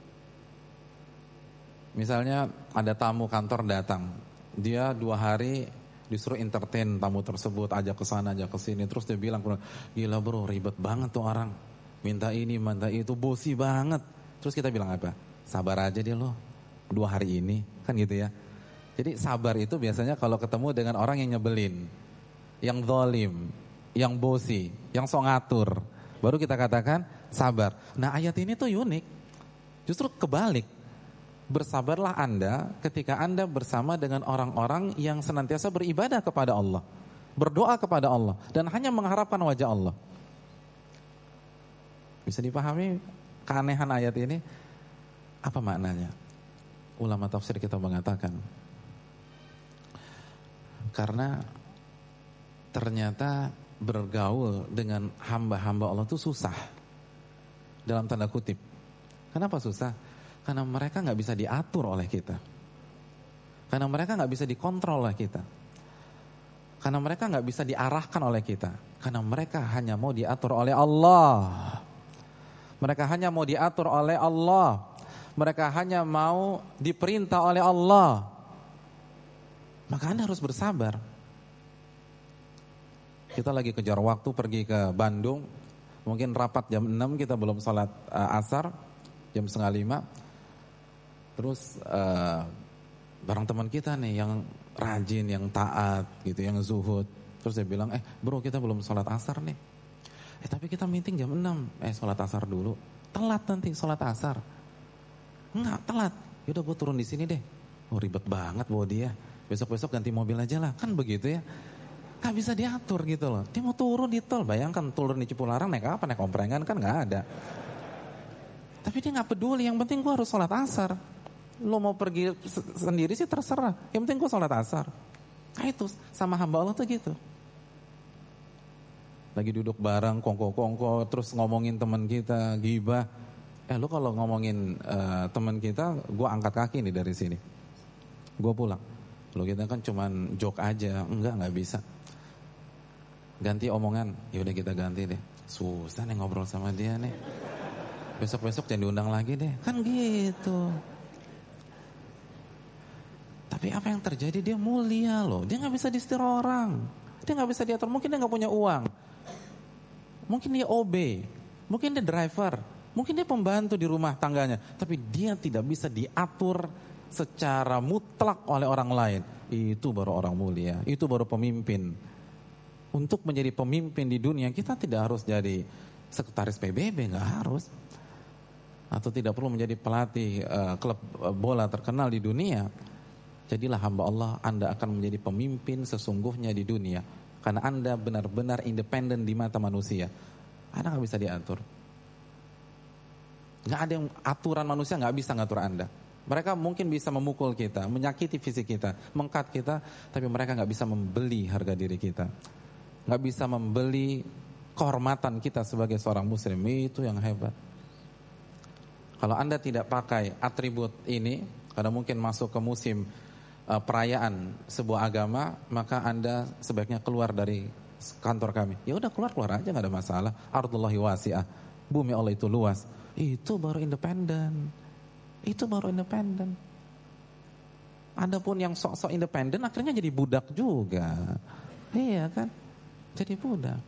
Misalnya ada tamu kantor datang. Dia dua hari disuruh entertain tamu tersebut, ajak ke sana, ajak ke sini, terus dia bilang, "Gila bro, ribet banget tuh orang. Minta ini, minta itu, bosi banget." Terus kita bilang apa? Sabar aja dia lo. Dua hari ini, kan gitu ya. Jadi sabar itu biasanya kalau ketemu dengan orang yang nyebelin, yang zalim, yang bosi, yang sok ngatur, baru kita katakan sabar. Nah, ayat ini tuh unik. Justru kebalik. Bersabarlah Anda ketika Anda bersama dengan orang-orang yang senantiasa beribadah kepada Allah, berdoa kepada Allah, dan hanya mengharapkan wajah Allah. Bisa dipahami keanehan ayat ini? Apa maknanya? Ulama tafsir kita mengatakan, karena ternyata bergaul dengan hamba-hamba Allah itu susah, dalam tanda kutip. Kenapa susah? Karena mereka gak bisa diatur oleh kita. Karena mereka gak bisa dikontrol oleh kita. Karena mereka gak bisa diarahkan oleh kita. Karena mereka hanya mau diatur oleh Allah. Mereka hanya mau diatur oleh Allah. Mereka hanya mau diperintah oleh Allah. Maka Anda harus bersabar. Kita lagi kejar waktu pergi ke Bandung. Mungkin rapat jam enam, kita belum salat uh, asar. Jam setengah lima. Terus uh, barang teman kita nih yang rajin, yang taat gitu, yang zuhud. Terus dia bilang, eh bro kita belum sholat asar nih. Eh tapi kita meeting jam enam, eh sholat asar dulu. Telat nanti sholat asar. Enggak, telat. Yaudah gue turun di sini deh. Oh ribet banget bawa dia. Besok-besok ganti mobil aja lah. Kan begitu ya. Gak bisa diatur gitu loh. Dia mau turun di tol. Bayangkan turun di Cipularang naik apa? Naik omprengan kan gak ada. Tapi dia gak peduli. Yang penting gue harus sholat asar. Lo mau pergi sendiri sih terserah. Yang penting gue sholat asar. Nah itu sama hamba Allah tuh gitu. Lagi duduk bareng kongko-kongko. Terus ngomongin teman kita. Gibah. Eh lu kalau ngomongin uh, teman kita, gue angkat kaki nih dari sini. Gue pulang. Lu kita kan cuman joke aja, enggak nggak bisa. Ganti omongan, ya udah kita ganti deh. Susah nih ngobrol sama dia nih. Besok-besok jangan diundang lagi deh, kan gitu. Tapi apa yang terjadi, dia mulia loh. Dia nggak bisa disetir orang. Dia nggak bisa diatur. Mungkin dia nggak punya uang. Mungkin dia O B. Mungkin dia driver. Mungkin dia pembantu di rumah tangganya, tapi dia tidak bisa diatur secara mutlak oleh orang lain. Itu baru orang mulia, itu baru pemimpin. Untuk menjadi pemimpin di dunia, kita tidak harus jadi sekretaris P B B, nggak harus. Atau tidak perlu menjadi pelatih uh, klub bola terkenal di dunia. Jadilah hamba Allah, Anda akan menjadi pemimpin sesungguhnya di dunia. Karena Anda benar-benar independen di mata manusia. Anda nggak bisa diatur. Nggak ada yang aturan manusia nggak bisa ngatur Anda. Mereka mungkin bisa memukul kita, menyakiti fisik kita, mengkat kita, tapi mereka nggak bisa membeli harga diri kita, nggak bisa membeli kehormatan kita sebagai seorang muslim. Itu yang hebat. Kalau Anda tidak pakai atribut ini, karena mungkin masuk ke musim uh, perayaan sebuah agama, maka Anda sebaiknya keluar dari kantor kami. Ya udah keluar keluar aja, nggak ada masalah. Ardullahi wasi'ah, bumi Allah itu luas. Itu baru independen. Itu baru independen. Adapun yang sok-sok independen akhirnya jadi budak juga. Iya kan? Jadi budak.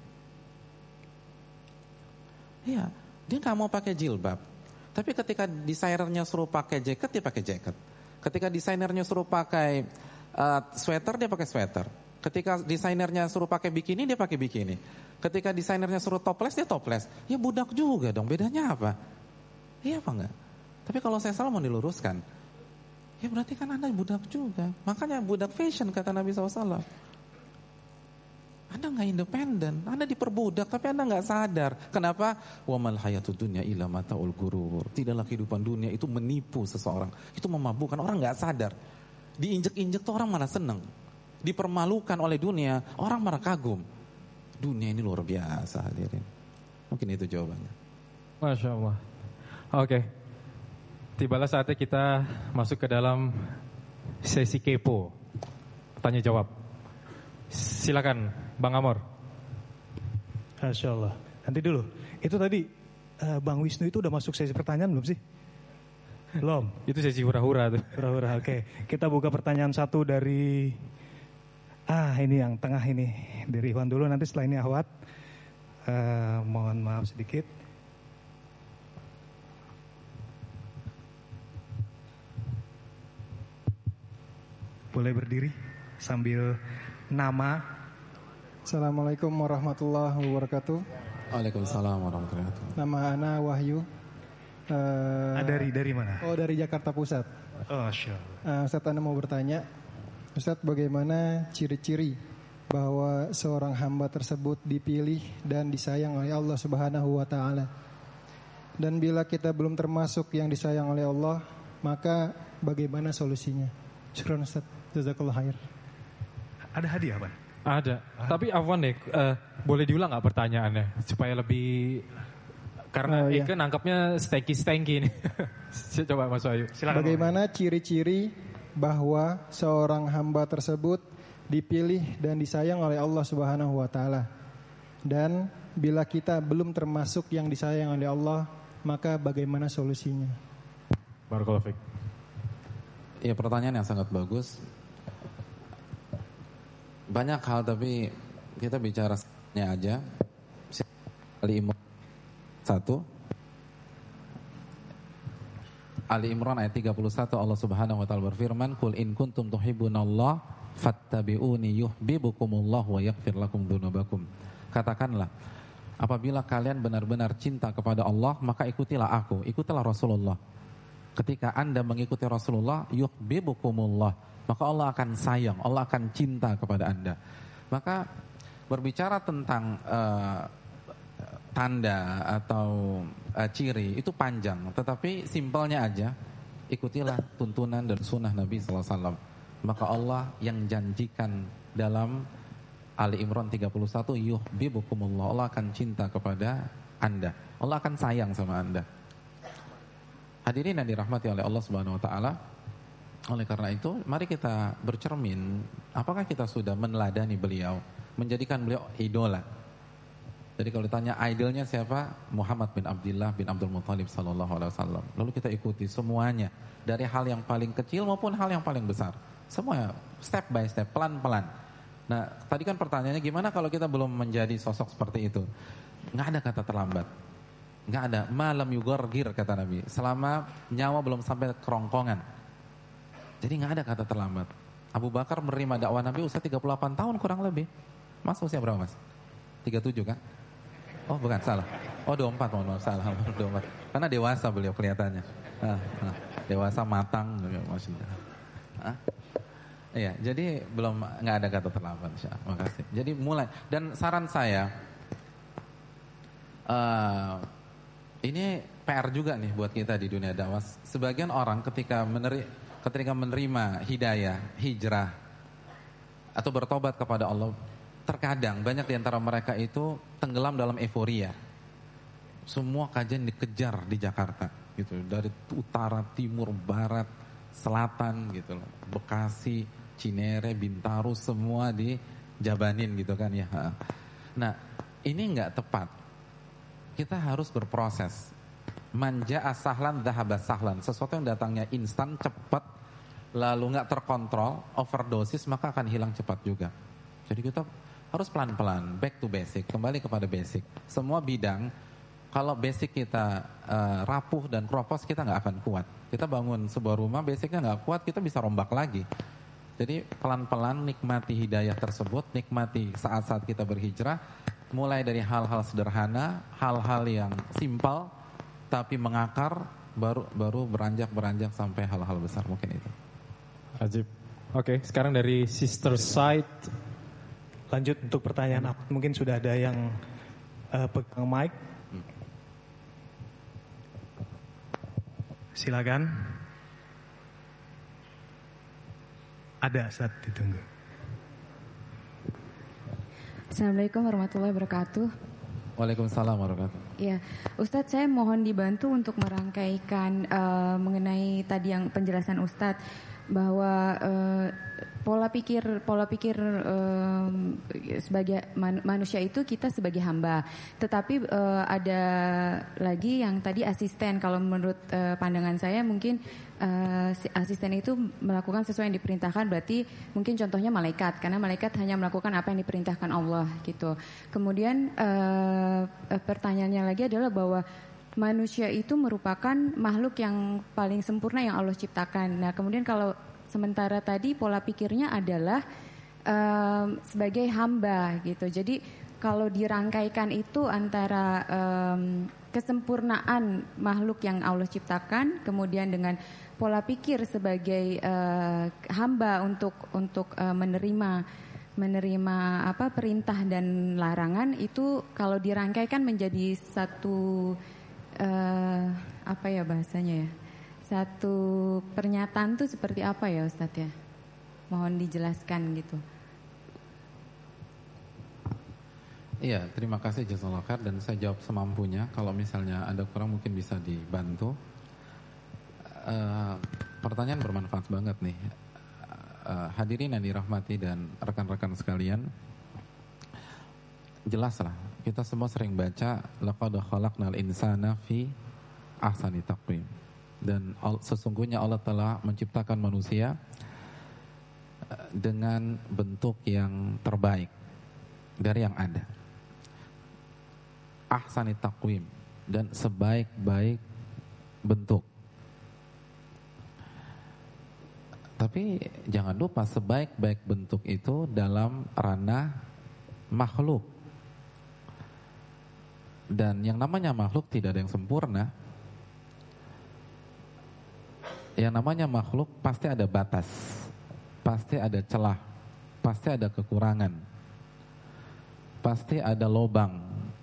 Iya, dia nggak mau pakai jilbab. Tapi ketika desainernya suruh pakai jaket, dia pakai jaket. Ketika desainernya suruh pakai uh, sweater, dia pakai sweater. Ketika desainernya suruh pakai bikini, dia pakai bikini. Ketika desainernya suruh toples, dia toples. Ya budak juga dong. Bedanya apa? Iya apa enggak? Tapi kalau saya salah mau diluruskan, ya berarti kan Anda budak juga. Makanya budak fashion kata Nabi shallallahu alaihi wasallam. Anda nggak independen, Anda diperbudak tapi Anda nggak sadar. Kenapa? Wa mal hayatud dunya illa mataul ghurur. Tidaklah kehidupan dunia itu menipu seseorang, itu memabukkan, orang nggak sadar. Diinjek-injek tuh orang malah seneng. Dipermalukan oleh dunia, orang malah kagum. Dunia ini luar biasa hadirin. Mungkin itu jawabannya. Masya Allah. Oke, tibalah saatnya kita masuk ke dalam sesi kepo, tanya jawab. Silakan, Bang Amor. Masya Allah. Nanti dulu, itu tadi uh, Bang Wisnu itu udah masuk sesi pertanyaan belum sih? Belum. Itu sesi hura-hura tuh. Hura-hura. Oke, kita buka pertanyaan satu dari ah ini yang tengah ini dari Iwan dulu. Nanti setelah ini Ahwat. Uh, mohon maaf sedikit. Boleh berdiri sambil nama. Assalamualaikum warahmatullahi wabarakatuh. Waalaikumsalam warahmatullahi wabarakatuh. Nama Ana Wahyu. Uh, ah, dari dari mana? Oh dari Jakarta Pusat. Oh sure. Uh, Ustaz Ana mau bertanya, Ustaz bagaimana ciri-ciri bahwa seorang hamba tersebut dipilih dan disayang oleh Allah Subhanahu Wa Taala? Dan bila kita belum termasuk yang disayang oleh Allah, maka bagaimana solusinya? Syukran Ustaz. Jazakallah khair. Ada hadiah, Bang? Ada. Ah. Tapi Afwan deh, uh, boleh diulang nggak pertanyaannya supaya lebih karena oh, iya. Eke nangkapnya stanky-stanky nih. Coba Mas Wahyu. Silakan. Bagaimana Bang. Ciri-ciri bahwa seorang hamba tersebut dipilih dan disayang oleh Allah Subhanahu wa taala? Dan bila kita belum termasuk yang disayang oleh Allah, maka bagaimana solusinya? Barakallahu fiik. Ya, pertanyaan yang sangat bagus. Banyak hal tapi kita bicaranya aja. Ali Imran satu. Ali Imran ayat tiga puluh satu Allah Subhanahu wa taala berfirman, "Qul in kuntum tuhibbunallah fattabi'uni yuhibbukumullah wa yaghfir lakum dzunubakum." Katakanlah, apabila kalian benar-benar cinta kepada Allah, maka ikutilah aku, ikutilah Rasulullah. ketika Anda mengikuti Rasulullah, yuhibbukumullah, maka Allah akan sayang, Allah akan cinta kepada Anda. Maka berbicara tentang uh, tanda atau uh, ciri itu panjang, tetapi simpelnya aja, ikutilah tuntunan dan sunnah Nabi sallallahu alaihi wasallam. Maka Allah yang janjikan dalam Ali Imran tiga puluh satu, yuhibbukumullah, Allah akan cinta kepada Anda, Allah akan sayang sama Anda. Hadirin yang dirahmati oleh Allah Subhanahu wa taala, oleh karena itu mari kita bercermin, apakah kita sudah meneladani beliau, menjadikan beliau idola. Jadi kalau ditanya idolnya siapa? Muhammad bin Abdullah bin Abdul Muthalib sallallahu alaihi wasallam. Lalu kita ikuti semuanya, dari hal yang paling kecil maupun hal yang paling besar. Semua step by step, pelan-pelan. Nah, tadi kan pertanyaannya gimana kalau kita belum menjadi sosok seperti itu? Nggak ada kata terlambat. Nggak ada, malam yugorgir kata Nabi, selama nyawa belum sampai kerongkongan. Jadi nggak ada kata terlambat. Abu Bakar menerima dakwah Nabi usia tiga puluh delapan tahun kurang lebih. Mas usia berapa mas? tiga puluh tujuh kan? Oh bukan, salah. Oh dua puluh empat, mohon maaf, salah. dua puluh empat. Karena dewasa beliau kelihatannya. Ah, ah, dewasa, matang, maksudnya. Ah? Iya, jadi belum, nggak ada kata terlambat. Terima kasih. Jadi mulai, dan saran saya, uh, ini P R juga nih buat kita di dunia dakwah. Sebagian orang ketika menerima, ketika menerima hidayah, hijrah, atau bertobat kepada Allah, terkadang banyak di antara mereka itu tenggelam dalam euforia. Semua kajian dikejar di Jakarta, gitu, dari utara, timur, barat, selatan, gitu, Bekasi, Cinere, Bintaro, semua dijabanin, gitu kan ya. Nah, ini nggak tepat. Kita harus berproses. Manja asahlan, dhahaba sahlan. Sesuatu yang datangnya instan, cepat, lalu nggak terkontrol, overdosis, maka akan hilang cepat juga. Jadi kita harus pelan-pelan, back to basic, kembali kepada basic. Semua bidang, kalau basic kita uh, rapuh dan kropos, kita nggak akan kuat. Kita bangun sebuah rumah, basicnya nggak kuat, kita bisa rombak lagi. Jadi pelan-pelan nikmati hidayah tersebut, nikmati saat-saat kita berhijrah, mulai dari hal-hal sederhana, hal-hal yang simpel, tapi mengakar, baru baru beranjak-beranjak sampai hal-hal besar, mungkin itu. Ajib. Oke, sekarang dari sister side, lanjut untuk pertanyaan. Hmm. Mungkin sudah ada yang uh, pegang mic. Hmm. Silakan. Ada, saat ditunggu. Assalamualaikum warahmatullahi wabarakatuh. Waalaikumsalam warahmatullahi wabarakatuh. Ya, Ustadz, saya mohon dibantu untuk merangkaikan uh, mengenai tadi yang penjelasan Ustadz bahwa uh, pola pikir pola pikir um, sebagai man, manusia itu kita sebagai hamba. Tetapi uh, ada lagi yang tadi asisten. Kalau menurut uh, pandangan saya mungkin uh, asisten itu melakukan sesuai yang diperintahkan. Berarti mungkin contohnya malaikat, karena malaikat hanya melakukan apa yang diperintahkan Allah gitu. Kemudian uh, pertanyaannya lagi adalah bahwa manusia itu merupakan makhluk yang paling sempurna yang Allah ciptakan. Nah, kemudian kalau sementara tadi pola pikirnya adalah um, sebagai hamba gitu. Jadi kalau dirangkaikan itu antara um, kesempurnaan makhluk yang Allah ciptakan, kemudian dengan pola pikir sebagai uh, hamba untuk untuk uh, menerima menerima apa perintah dan larangan, itu kalau dirangkaikan menjadi satu uh, apa ya bahasanya ya? Satu pernyataan tuh seperti apa ya Ustadz ya? Mohon dijelaskan gitu. Iya, terima kasih jazakallahu khair, dan saya jawab semampunya. Kalau misalnya ada kurang mungkin bisa dibantu. Uh, pertanyaan bermanfaat banget nih. Uh, hadirin yang dirahmati dan rekan-rekan sekalian. Jelaslah, kita semua sering baca laqad khalaqnal insana fi ahsani taqwim. Dan sesungguhnya Allah telah menciptakan manusia dengan bentuk yang terbaik dari yang ada. Ahsani taqwim, dan sebaik-baik bentuk. Tapi jangan lupa sebaik-baik bentuk itu dalam ranah makhluk. Dan yang namanya makhluk tidak ada yang sempurna. Yang namanya makhluk pasti ada batas, pasti ada celah, pasti ada kekurangan, pasti ada lobang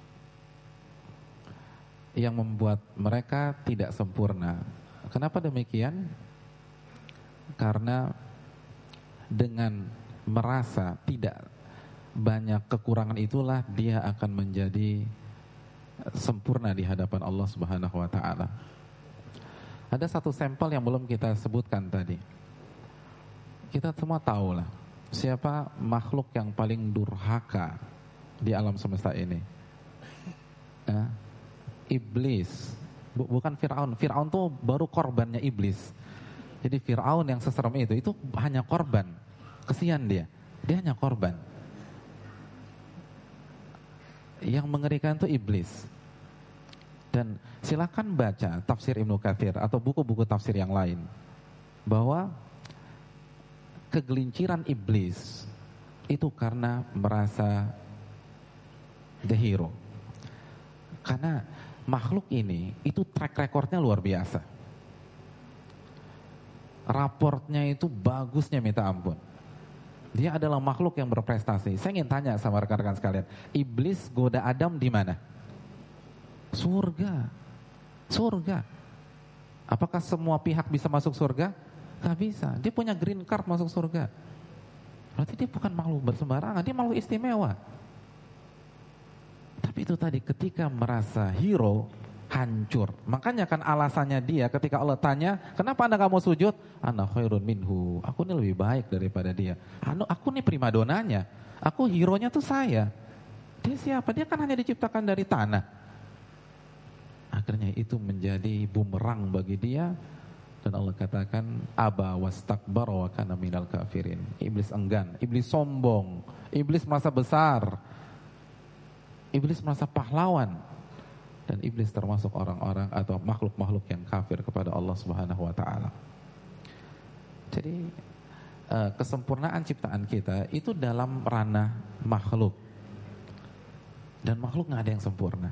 yang membuat mereka tidak sempurna. Kenapa demikian? Karena dengan merasa tidak banyak kekurangan itulah dia akan menjadi sempurna di hadapan Allah Subhanahu wa taala. Ada satu sampel yang belum kita sebutkan tadi. Kita semua tahu lah siapa makhluk yang paling durhaka di alam semesta ini. Ya, iblis. Bukan Fir'aun. Fir'aun tuh baru korbannya iblis. Jadi Fir'aun yang seserem itu, itu hanya korban. Kesian dia. Dia hanya korban. Yang mengerikan itu iblis. Dan silakan baca tafsir Ibnu Katsir atau buku-buku tafsir yang lain, bahwa kegelinciran iblis itu karena merasa the hero. Karena makhluk ini itu track recordnya luar biasa. Raportnya itu bagusnya minta ampun. Dia adalah makhluk yang berprestasi. Saya ingin tanya sama rekan-rekan sekalian, iblis goda Adam di mana? Surga. Surga. Apakah semua pihak bisa masuk surga? Gak bisa. Dia punya green card masuk surga. Berarti dia bukan makhluk bersembarangan, dia makhluk istimewa. Tapi itu tadi, ketika merasa hero, hancur. Makanya kan alasannya dia ketika Allah tanya, kenapa anda gak mau sujud? Ana khairun minhu. Aku ini lebih baik daripada dia. Anu, aku ini primadonanya. Aku hero-nya tuh saya. Dia siapa? Dia kan hanya diciptakan dari tanah. Akhirnya itu menjadi bumerang bagi dia. Dan Allah katakan, aba wastakbara wa kana minal kafirin. Iblis enggan, iblis sombong, iblis merasa besar, iblis merasa pahlawan. Dan iblis termasuk orang-orang atau makhluk-makhluk yang kafir kepada Allah Subhanahu wa taala. Jadi kesempurnaan ciptaan kita itu dalam ranah makhluk. Dan makhluk gak ada yang sempurna.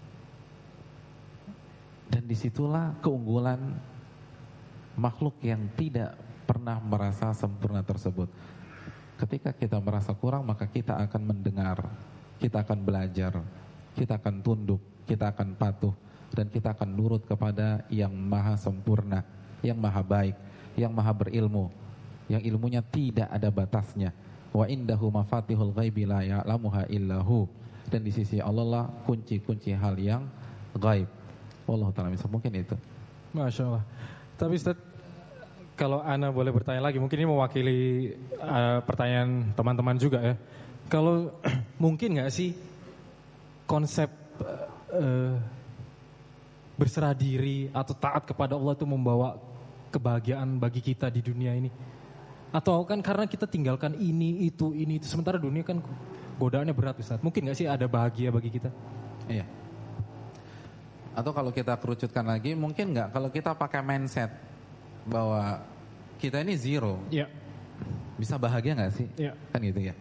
Dan disitulah keunggulan makhluk yang tidak pernah merasa sempurna tersebut. Ketika kita merasa kurang, maka kita akan mendengar, kita akan belajar, kita akan tunduk, kita akan patuh, dan kita akan nurut kepada yang maha sempurna, yang maha baik, yang maha berilmu, yang ilmunya tidak ada batasnya. Wa indahu mafatihul ghaibi la ya'lamuha illahu. Dan di sisi Allah lah kunci-kunci hal yang gaib. Wallahu ta'ala bisa, mungkin itu. Masya Allah. Tapi Ustaz, kalau Ana boleh bertanya lagi, mungkin ini mewakili uh, pertanyaan teman-teman juga ya. Kalau mungkin gak sih konsep uh, berserah diri atau taat kepada Allah itu membawa kebahagiaan bagi kita di dunia ini? Atau kan karena kita tinggalkan ini, itu, ini, itu. Sementara dunia kan godaannya berat Ustaz. Mungkin gak sih ada bahagia bagi kita? Iya. Atau kalau kita kerucutkan lagi, mungkin nggak kalau kita pakai mindset bahwa kita ini zero, ya. Bisa bahagia nggak sih? Ya. Kan gitu ya.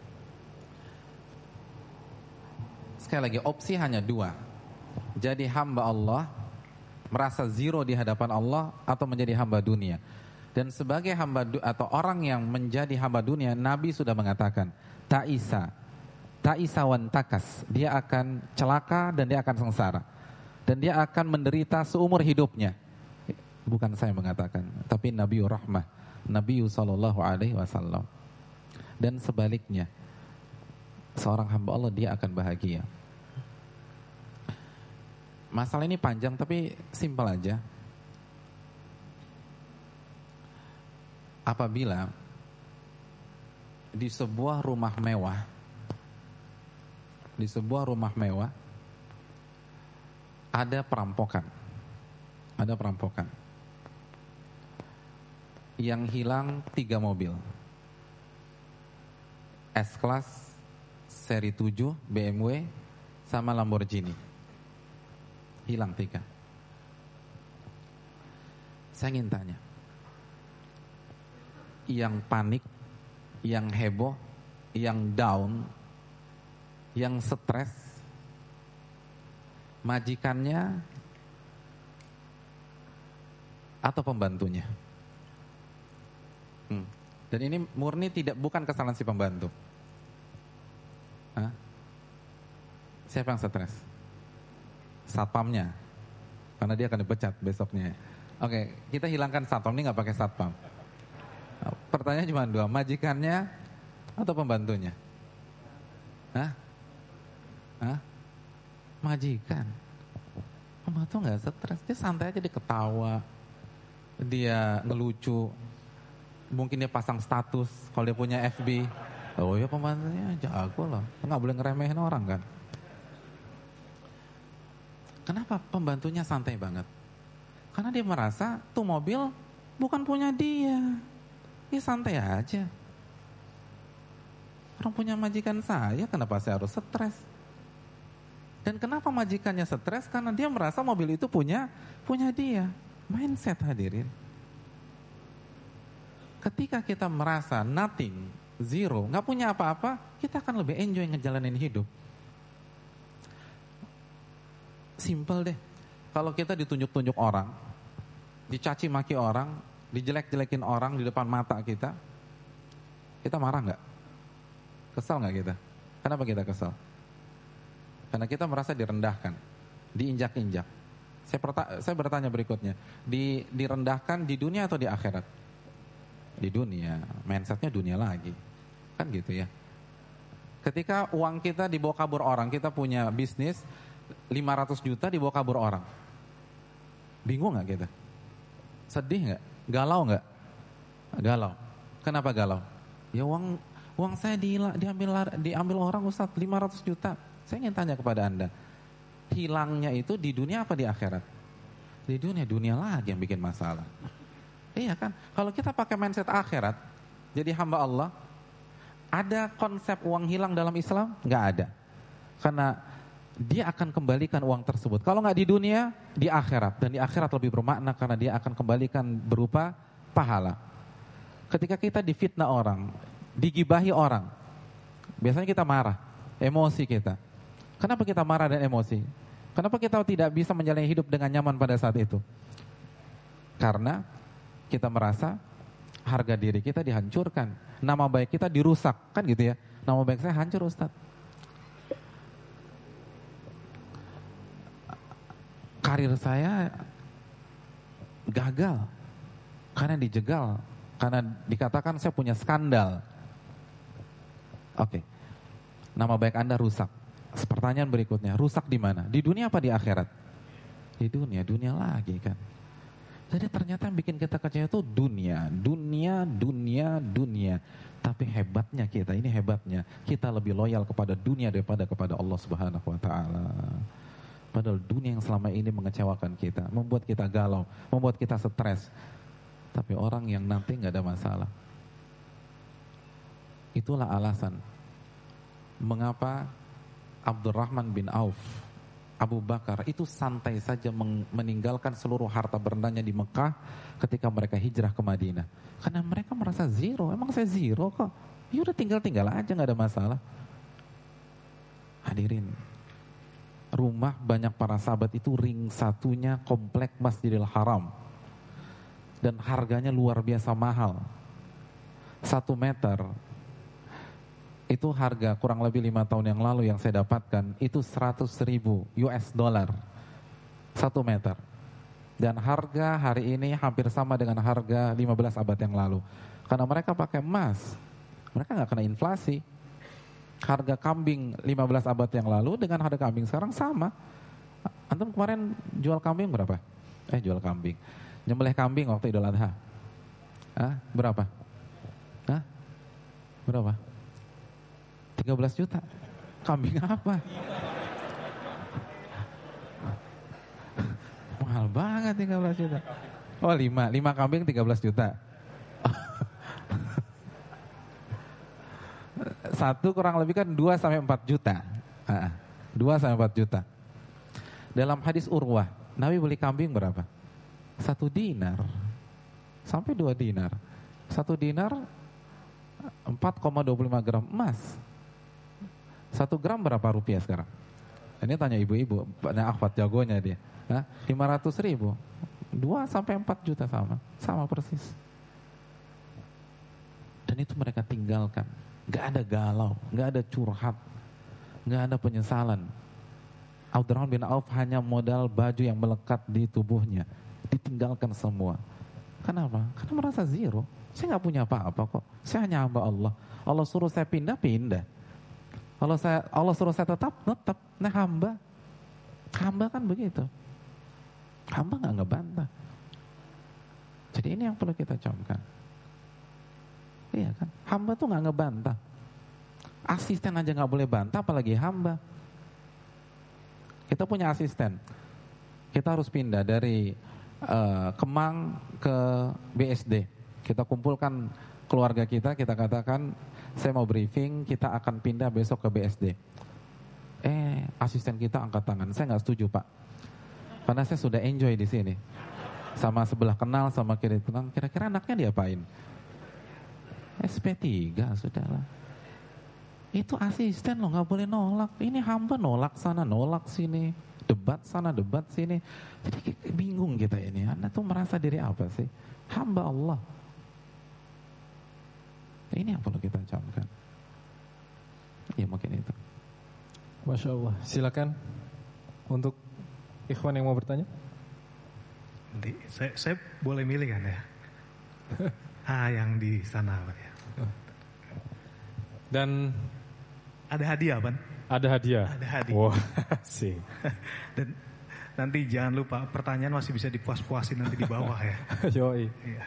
Sekali lagi, opsi hanya dua. Jadi hamba Allah, merasa zero di hadapan Allah, atau menjadi hamba dunia. Dan sebagai hamba du- atau orang yang menjadi hamba dunia, Nabi sudah mengatakan, ta'isa, ta'isa wan takas, dia akan celaka dan dia akan sengsara. Dan dia akan menderita seumur hidupnya. Bukan saya mengatakan, tapi Nabiur Rahmah, Nabi sallallahu alaihi wasallam. Dan sebaliknya, seorang hamba Allah dia akan bahagia. Masalah ini panjang tapi simpel aja. Apabila di sebuah rumah mewah, di sebuah rumah mewah ada perampokan, ada perampokan. Yang hilang tiga mobil, S-Class, seri tujuh, B M W, sama Lamborghini. Hilang tiga. Saya ingin tanya, yang panik, yang heboh, yang down, yang stres, majikannya atau pembantunya? Hmm. Dan ini murni tidak bukan kesalahan si pembantu. Hah? Siapa yang stres? Satpamnya, karena dia akan dipecat besoknya. Oke, kita hilangkan satpam, ini nggak pakai satpam. Pertanyaan cuma dua, majikannya atau pembantunya? Hah? Hah? Majikan. Pembantu nggak stres, dia santai aja, dia ketawa, dia ngelucu, mungkin dia pasang status kalau dia punya F B. Oh ya pembantunya jago loh, nggak boleh ngeremehin orang kan. Kenapa pembantunya santai banget? Karena dia merasa tuh mobil bukan punya dia, dia santai aja. Orang punya majikan saya, kenapa saya harus stres? Dan kenapa majikannya stres? Karena dia merasa mobil itu punya punya dia. Mindset hadirin. Ketika kita merasa nothing, zero, nggak punya apa-apa, kita akan lebih enjoy ngejalanin hidup. Simple deh. Kalau kita ditunjuk-tunjuk orang, dicaci maki orang, dijelek-jelekin orang di depan mata kita, kita marah nggak? Kesal nggak kita? Kenapa kita kesal? Karena kita merasa direndahkan, diinjak-injak. Saya, perta- saya bertanya berikutnya, di, direndahkan di dunia atau di akhirat? Di dunia, mindsetnya dunia lagi, kan gitu ya. Ketika uang kita dibawa kabur orang, kita punya bisnis lima ratus juta dibawa kabur orang, bingung gak kita? Sedih gak? Galau gak? Galau. Kenapa galau? Ya uang uang saya di, diambil diambil orang Ustaz, lima ratus juta. Saya ingin tanya kepada Anda, hilangnya itu di dunia apa di akhirat? Di dunia, dunia lagi yang bikin masalah. Iya kan? Kalau kita pakai mindset akhirat, jadi hamba Allah, ada konsep uang hilang dalam Islam? Gak ada. Karena dia akan kembalikan uang tersebut. Kalau nggak di dunia, di akhirat. Dan di akhirat lebih bermakna karena dia akan kembalikan berupa pahala. Ketika kita difitnah orang, digibahi orang, biasanya kita marah, emosi kita. Kenapa kita marah dan emosi? Kenapa kita tidak bisa menjalani hidup dengan nyaman pada saat itu? Karena kita merasa harga diri kita dihancurkan, nama baik kita dirusak, kan gitu ya. Nama baik saya hancur Ustaz. Karir saya gagal karena dijegal, karena dikatakan saya punya skandal. Oke, nama baik Anda rusak. Pertanyaan berikutnya, rusak di mana? Di dunia apa di akhirat? Di dunia, dunia lagi kan. Jadi ternyata yang bikin kita kecewa itu dunia, dunia, dunia, dunia. Tapi hebatnya kita, ini hebatnya, kita lebih loyal kepada dunia daripada kepada Allah Subhanahu Wa Taala. Padahal dunia yang selama ini mengecewakan kita, membuat kita galau, membuat kita stres. Tapi orang yang nanti nggak ada masalah. Itulah alasan mengapa Abdurrahman bin Auf, Abu Bakar itu santai saja meninggalkan seluruh harta berendahnya di Mekah ketika mereka hijrah ke Madinah. Karena mereka merasa zero, emang saya zero kok. Ya udah tinggal-tinggal aja, nggak ada masalah. Hadirin, rumah banyak para sahabat itu ring satunya komplek Masjidil Haram. Dan harganya luar biasa mahal. Satu meter, itu harga kurang lebih lima tahun yang lalu yang saya dapatkan, itu seratus ribu U S dollar. Satu meter. Dan harga hari ini hampir sama dengan harga lima belas abad yang lalu. Karena mereka pakai emas, mereka gak kena inflasi. Harga kambing lima belas abad yang lalu dengan harga kambing sekarang sama. Antum kemarin jual kambing berapa? Eh jual kambing. Nyembelih kambing waktu Idul Adha. Hah? Berapa? Hah? Berapa? tiga belas juta. Kambing apa? Mahal banget tiga belas juta. Oh lima, lima kambing tiga belas juta. Satu kurang lebih kan dua sampai empat juta. dua sampai empat juta. Dalam hadis Urwah, Nabi beli kambing berapa? Satu dinar. Sampai dua dinar. Satu dinar empat koma dua puluh lima gram emas. Satu gram berapa rupiah sekarang? Ini tanya ibu-ibu, banyak akhwat jagonya dia. lima ratus ribu. dua sampai empat juta sama, sama persis. Dan itu mereka tinggalkan. Gak ada galau, gak ada curhat, gak ada penyesalan. Abdurrahman bin Auf hanya modal baju yang melekat di tubuhnya, ditinggalkan semua. Kenapa? Karena merasa zero. Saya gak punya apa-apa kok. Saya hanya hamba Allah. Allah suruh saya pindah, pindah. Allah saya Allah suruh saya tetap, tetap. Nah hamba, hamba kan begitu. Hamba gak ngebantah. Jadi ini yang perlu kita camkan. Iya kan? Hamba tuh gak ngebantah. Asisten aja gak boleh bantah, apalagi hamba. Kita punya asisten. Kita harus pindah dari uh, Kemang ke B S D. Kita kumpulkan keluarga kita, kita katakan, saya mau briefing, kita akan pindah besok ke B S D. Eh, asisten kita angkat tangan. Saya gak setuju, Pak. Karena saya sudah enjoy di sini. Sama sebelah kenal, sama kiri tenang. Kira-kira anaknya diapain? S P tiga, sudahlah. Itu asisten loh, gak boleh nolak. Ini hamba nolak sana, nolak sini. Debat sana, debat sini. Jadi bingung kita ini. Anda tuh merasa diri apa sih? Hamba Allah. Ini yang perlu kita camkan. Ya mungkin itu. Masya Allah. Silakan untuk ikhwan yang mau bertanya. Nanti saya, saya boleh milih kan ya? Ah, yang di sana Pak ya. Dan ada hadiah, Pan? Ada hadiah. Ada hadiah. Wah, sih. Dan nanti jangan lupa pertanyaan masih bisa dipuas-puasin nanti di bawah ya. Yoi. Iya.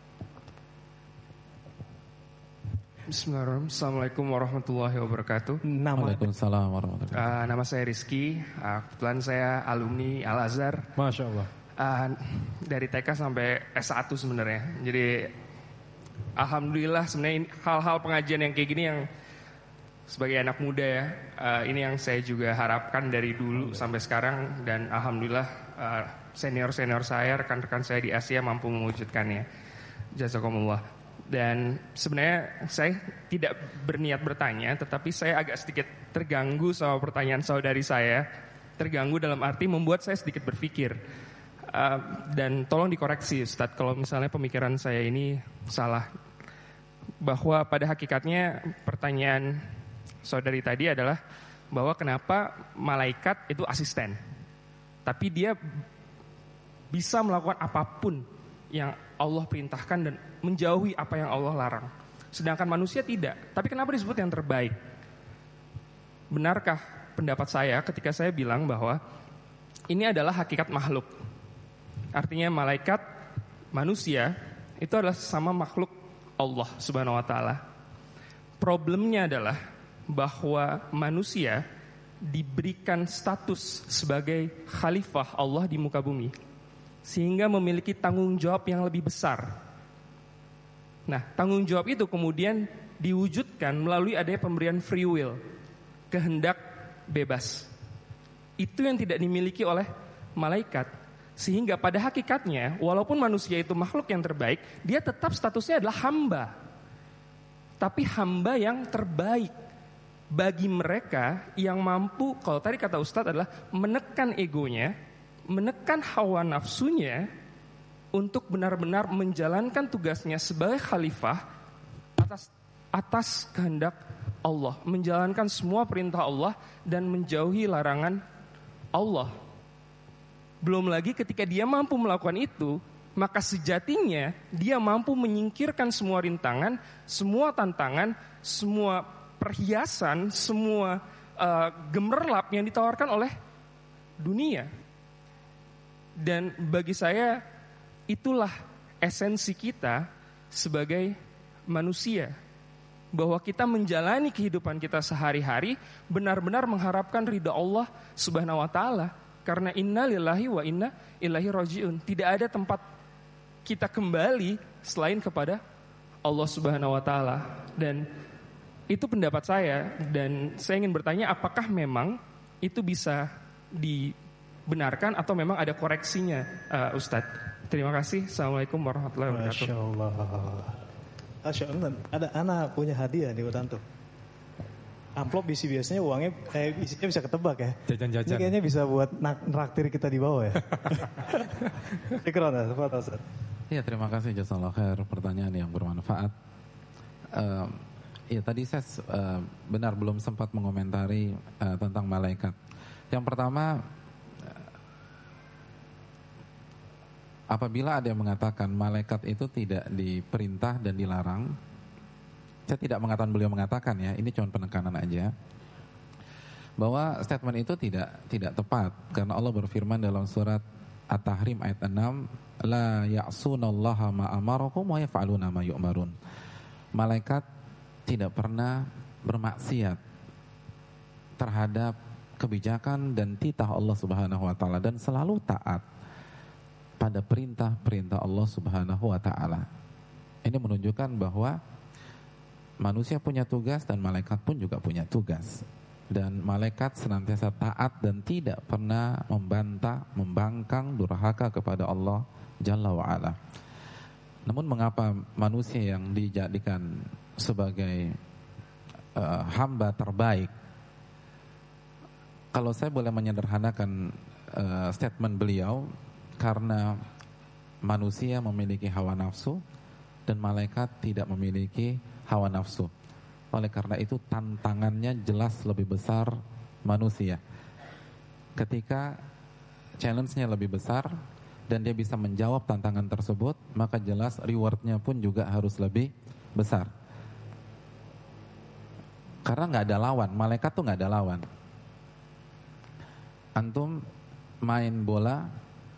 Bismillahirrahmanirrahim. Assalamualaikum warahmatullahi wabarakatuh. Nama Waalaikumsalam warahmatullahi wabarakatuh. Uh, nama saya Rizky. Uh, kebetulan saya alumni Al Azhar. Masya Allah. Uh, dari T K sampai S satu sebenarnya. Jadi alhamdulillah sebenarnya ini, hal-hal pengajian yang kayak gini yang sebagai anak muda ya, uh, ini yang saya juga harapkan dari dulu sampai sekarang, dan alhamdulillah uh, senior-senior saya, rekan-rekan saya di Asia mampu mewujudkannya. Jazakumullah. Dan sebenarnya saya tidak berniat bertanya, tetapi saya agak sedikit terganggu sama pertanyaan saudari saya. Terganggu dalam arti membuat saya sedikit berpikir. Uh, dan tolong dikoreksi Ustadz kalau misalnya pemikiran saya ini salah. Bahwa pada hakikatnya pertanyaan saudari tadi adalah bahwa kenapa malaikat itu asisten, tapi dia bisa melakukan apapun yang Allah perintahkan dan menjauhi apa yang Allah larang. Sedangkan manusia tidak. Tapi kenapa disebut yang terbaik? Benarkah pendapat saya ketika saya bilang bahwa ini adalah hakikat makhluk? Artinya malaikat, manusia itu adalah sama makhluk Allah Subhanahu wa taala. Problemnya adalah bahwa manusia diberikan status sebagai khalifah Allah di muka bumi, sehingga memiliki tanggung jawab yang lebih besar. Nah, tanggung jawab itu kemudian diwujudkan melalui adanya pemberian free will, kehendak bebas. Itu yang tidak dimiliki oleh malaikat. Sehingga pada hakikatnya, walaupun manusia itu makhluk yang terbaik, dia tetap statusnya adalah hamba. Tapi hamba yang terbaik bagi mereka yang mampu, kalau tadi kata Ustadz adalah menekan egonya, menekan hawa nafsunya untuk benar-benar menjalankan tugasnya sebagai khalifah atas atas kehendak Allah, menjalankan semua perintah Allah dan menjauhi larangan Allah. Belum lagi ketika dia mampu melakukan itu, maka sejatinya dia mampu menyingkirkan semua rintangan, semua tantangan, semua perhiasan, semua uh, gemerlap yang ditawarkan oleh dunia. Dan bagi saya itulah esensi kita sebagai manusia, bahwa kita menjalani kehidupan kita sehari-hari benar-benar mengharapkan ridha Allah Subhanahu wa taala, karena inna lillahi wa inna ilaihi rajiun. Tidak ada tempat kita kembali selain kepada Allah Subhanahu wa taala. Dan itu pendapat saya, dan saya ingin bertanya apakah memang itu bisa dibenarkan atau memang ada koreksinya, uh, Ustadz. Terima kasih. Assalamualaikum warahmatullahi wabarakatuh. Masya Allah. Masya Allah. Ada anak punya hadiah di Utanto. amplop isi biasanya uangnya eh, isinya bisa ketebak ya. Jajan-jajan. Ini kayaknya bisa buat nraktir kita di bawah ya. Syukran Ustaz. Iya, terima kasih jazakallahu khair, pertanyaan yang bermanfaat. Uh, ya tadi saya uh, benar belum sempat mengomentari uh, tentang malaikat. Yang pertama, apabila ada yang mengatakan malaikat itu tidak diperintah dan dilarang, saya tidak mengatakan beliau mengatakan ya, ini cuma penekanan aja, bahwa statement itu tidak tidak tepat karena Allah berfirman dalam surat At-Tahrim ayat enam, la ya'sunallaha ma amarakum wa yaf'aluna ma yu'marun. Malaikat tidak pernah bermaksiat terhadap kebijakan dan titah Allah Subhanahu wa taala dan selalu taat pada perintah-perintah Allah Subhanahu wa taala. Ini menunjukkan bahwa manusia punya tugas dan malaikat pun juga punya tugas. Dan malaikat senantiasa taat dan tidak pernah membantah, membangkang, durhaka kepada Allah Jalla wa ala. Namun mengapa manusia yang dijadikan sebagai uh, hamba terbaik, kalau saya boleh menyederhanakan uh, statement beliau, karena manusia memiliki hawa nafsu dan malaikat tidak memiliki hawa nafsu. Oleh karena itu tantangannya jelas lebih besar manusia. Ketika challenge-nya lebih besar dan dia bisa menjawab tantangan tersebut, maka jelas reward-nya pun juga harus lebih besar. Karena nggak ada lawan, malaikat tuh nggak ada lawan. Antum main bola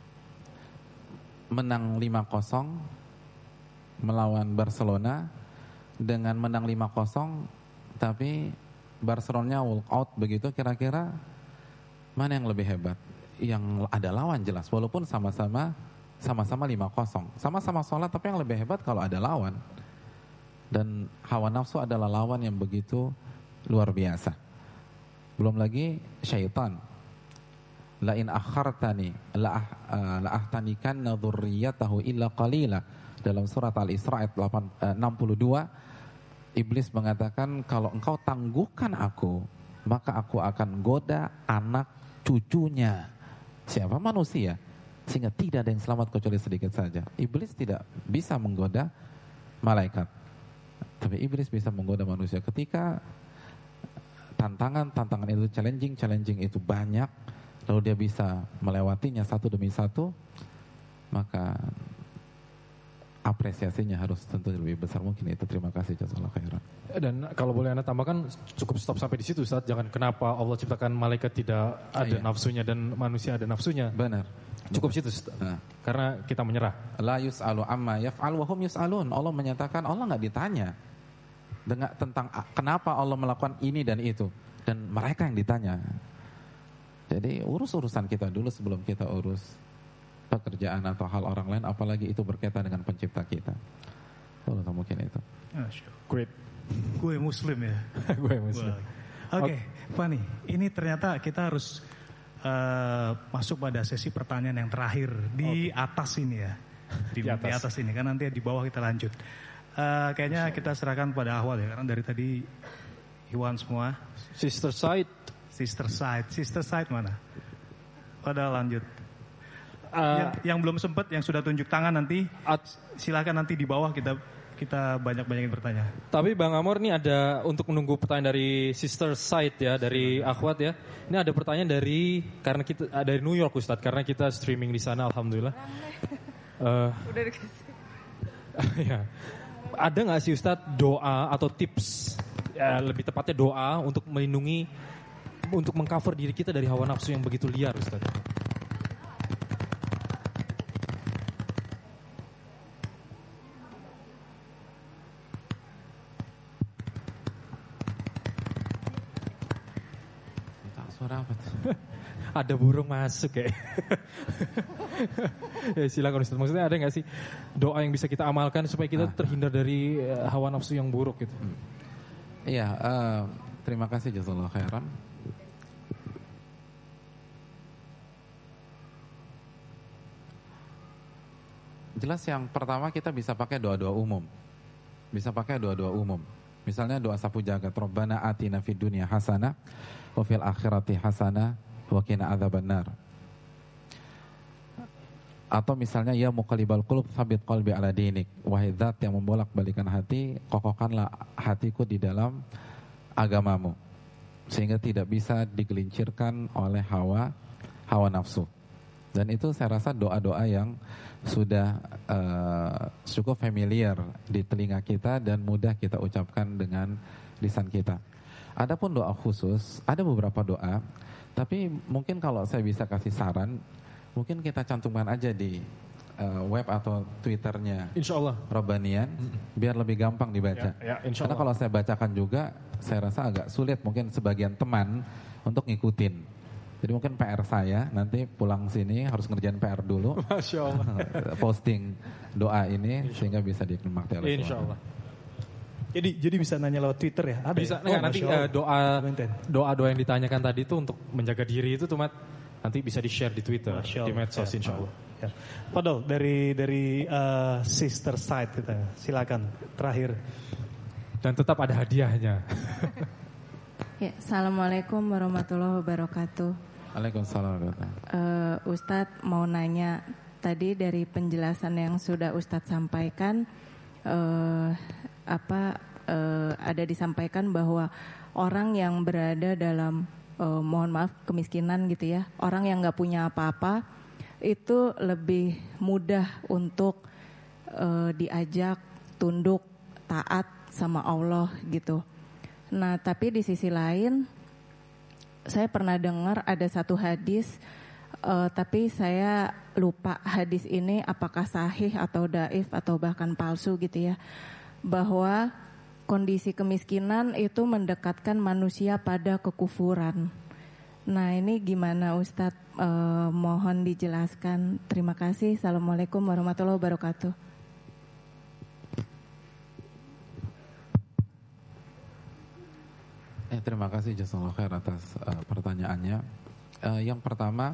menang lima kosong melawan Barcelona, dengan menang lima kosong tapi Barcelona walk out begitu, kira-kira mana yang lebih hebat? Yang ada lawan jelas, walaupun sama-sama sama-sama lima kosong, sama-sama sholat, tapi yang lebih hebat kalau ada lawan. Dan hawa nafsu adalah lawan yang begitu luar biasa. Belum lagi syaitan. La in akhartani la la ahtanikanna dzurriyyatahu illa qalila. Dalam surat Al-Isra ayat enam puluh dua, iblis mengatakan, kalau engkau tangguhkan aku, maka aku akan goda anak cucunya. Siapa? Manusia. Sehingga tidak ada yang selamat kecuali sedikit saja. Iblis tidak bisa menggoda malaikat, tapi iblis bisa menggoda manusia. Ketika tantangan-tantangan itu challenging, challenging itu banyak, lalu dia bisa melewatinya satu demi satu, maka apresiasinya harus tentu lebih besar. Mungkin itu. Terima kasih jazakallahu khairan. Dan kalau boleh Anda tambahkan, cukup stop sampai di situ Ustaz. Jangan kenapa Allah ciptakan malaikat tidak ada iya. nafsunya dan manusia ada nafsunya. Benar. Cukup situ Ustaz. Nah. Karena kita menyerah. La yus'alu amma yaf'al wa hum yus'alun. Allah menyatakan Allah enggak ditanya dengan tentang kenapa Allah melakukan ini dan itu, dan mereka yang ditanya. Jadi urus urusan kita dulu sebelum kita urus pekerjaan atau hal orang lain, apalagi itu berkaitan dengan pencipta kita. Kalau mungkin itu. Great. Gue muslim ya. Gue muslim. Oke, okay, Fani, ini ternyata kita harus uh, masuk pada sesi pertanyaan yang terakhir di okay. atas ini ya. Di, di, atas. di atas ini, kan nanti di bawah kita lanjut. Uh, kayaknya kita serahkan pada Ahwal ya, karena dari tadi Iwan semua. Sister side. Sister side, sister side mana? Pada lanjut. Uh, yang, yang belum sempat, yang sudah tunjuk tangan nanti, at, silakan nanti di bawah kita kita banyak-banyakin bertanya. Tapi Bang Amor, ini ada untuk menunggu pertanyaan dari sister side ya, dari Akhwat ya. Ini ada pertanyaan dari karena kita dari New York Ustadz, karena kita streaming di sana, alhamdulillah. Uh, Udah dikasih. Ya. Ada nggak sih Ustadz doa atau tips, ya, lebih tepatnya doa untuk melindungi, untuk mengcover diri kita dari hawa nafsu yang begitu liar Ustadz? Suara apa tuh? Ada burung masuk ya. Ya silakan Ustaz. Maksudnya ada nggak sih doa yang bisa kita amalkan supaya kita ah. terhindar dari uh, hawa nafsu yang buruk gitu? Hmm. Iya, uh, terima kasih jazakallahu khairan. Jelas yang pertama kita bisa pakai doa-doa umum. Bisa pakai doa-doa umum. Misalnya doa sapu jagat, Rabbana atina fid dunya hasanah wa fil akhirati hasanah wa qina adzabannar. Atau misalnya ya muqallibal qulub tsabit qalbi ala dinik, wahai zat yang membolak-balikan hati, kokohkanlah hatiku di dalam agamamu sehingga tidak bisa digelincirkan oleh hawa hawa nafsu. Dan itu saya rasa doa-doa yang sudah uh, cukup familiar di telinga kita dan mudah kita ucapkan dengan lisan kita. Adapun doa khusus, ada beberapa doa, tapi mungkin kalau saya bisa kasih saran, mungkin kita cantumkan aja di uh, web atau Twitternya Insyaallah Robbanian, biar lebih gampang dibaca. Ya, ya, Karena kalau saya bacakan juga, saya rasa agak sulit mungkin sebagian teman untuk ngikutin. Jadi mungkin P R saya nanti pulang sini harus ngerjain P R dulu. Masya Allah. Posting doa ini sehingga bisa dinikmati oleh Insya Allah. Jadi jadi bisa nanya lewat Twitter ya? Ada bisa ya? oh, nanti uh, doa Maintain. doa-doa yang ditanyakan tadi itu untuk menjaga diri itu cuma nanti bisa di-share di Twitter, Masya di Allah. medsos Ya. insya Allah. Ya. Fadol dari dari uh, sister side kita, silakan terakhir. Dan tetap ada hadiahnya. Ya, Assalamualaikum warahmatullahi wabarakatuh. Waalaikumsalam. Uh, Ustadz mau nanya, tadi dari penjelasan yang sudah Ustadz sampaikan, uh, apa uh, ada disampaikan bahwa orang yang berada dalam uh, mohon maaf kemiskinan gitu ya, orang yang nggak punya apa-apa itu lebih mudah untuk uh, diajak tunduk taat sama Allah gitu. Nah tapi di sisi lain saya pernah dengar ada satu hadis, uh, tapi saya lupa hadis ini apakah sahih atau dhaif atau bahkan palsu gitu ya, bahwa kondisi kemiskinan itu mendekatkan manusia pada kekufuran. Nah ini gimana Ustadz, uh, mohon dijelaskan. Terima kasih. Assalamualaikum warahmatullahi wabarakatuh. Eh, terima kasih Jazakallahu khair atas uh, pertanyaannya. Uh, yang pertama,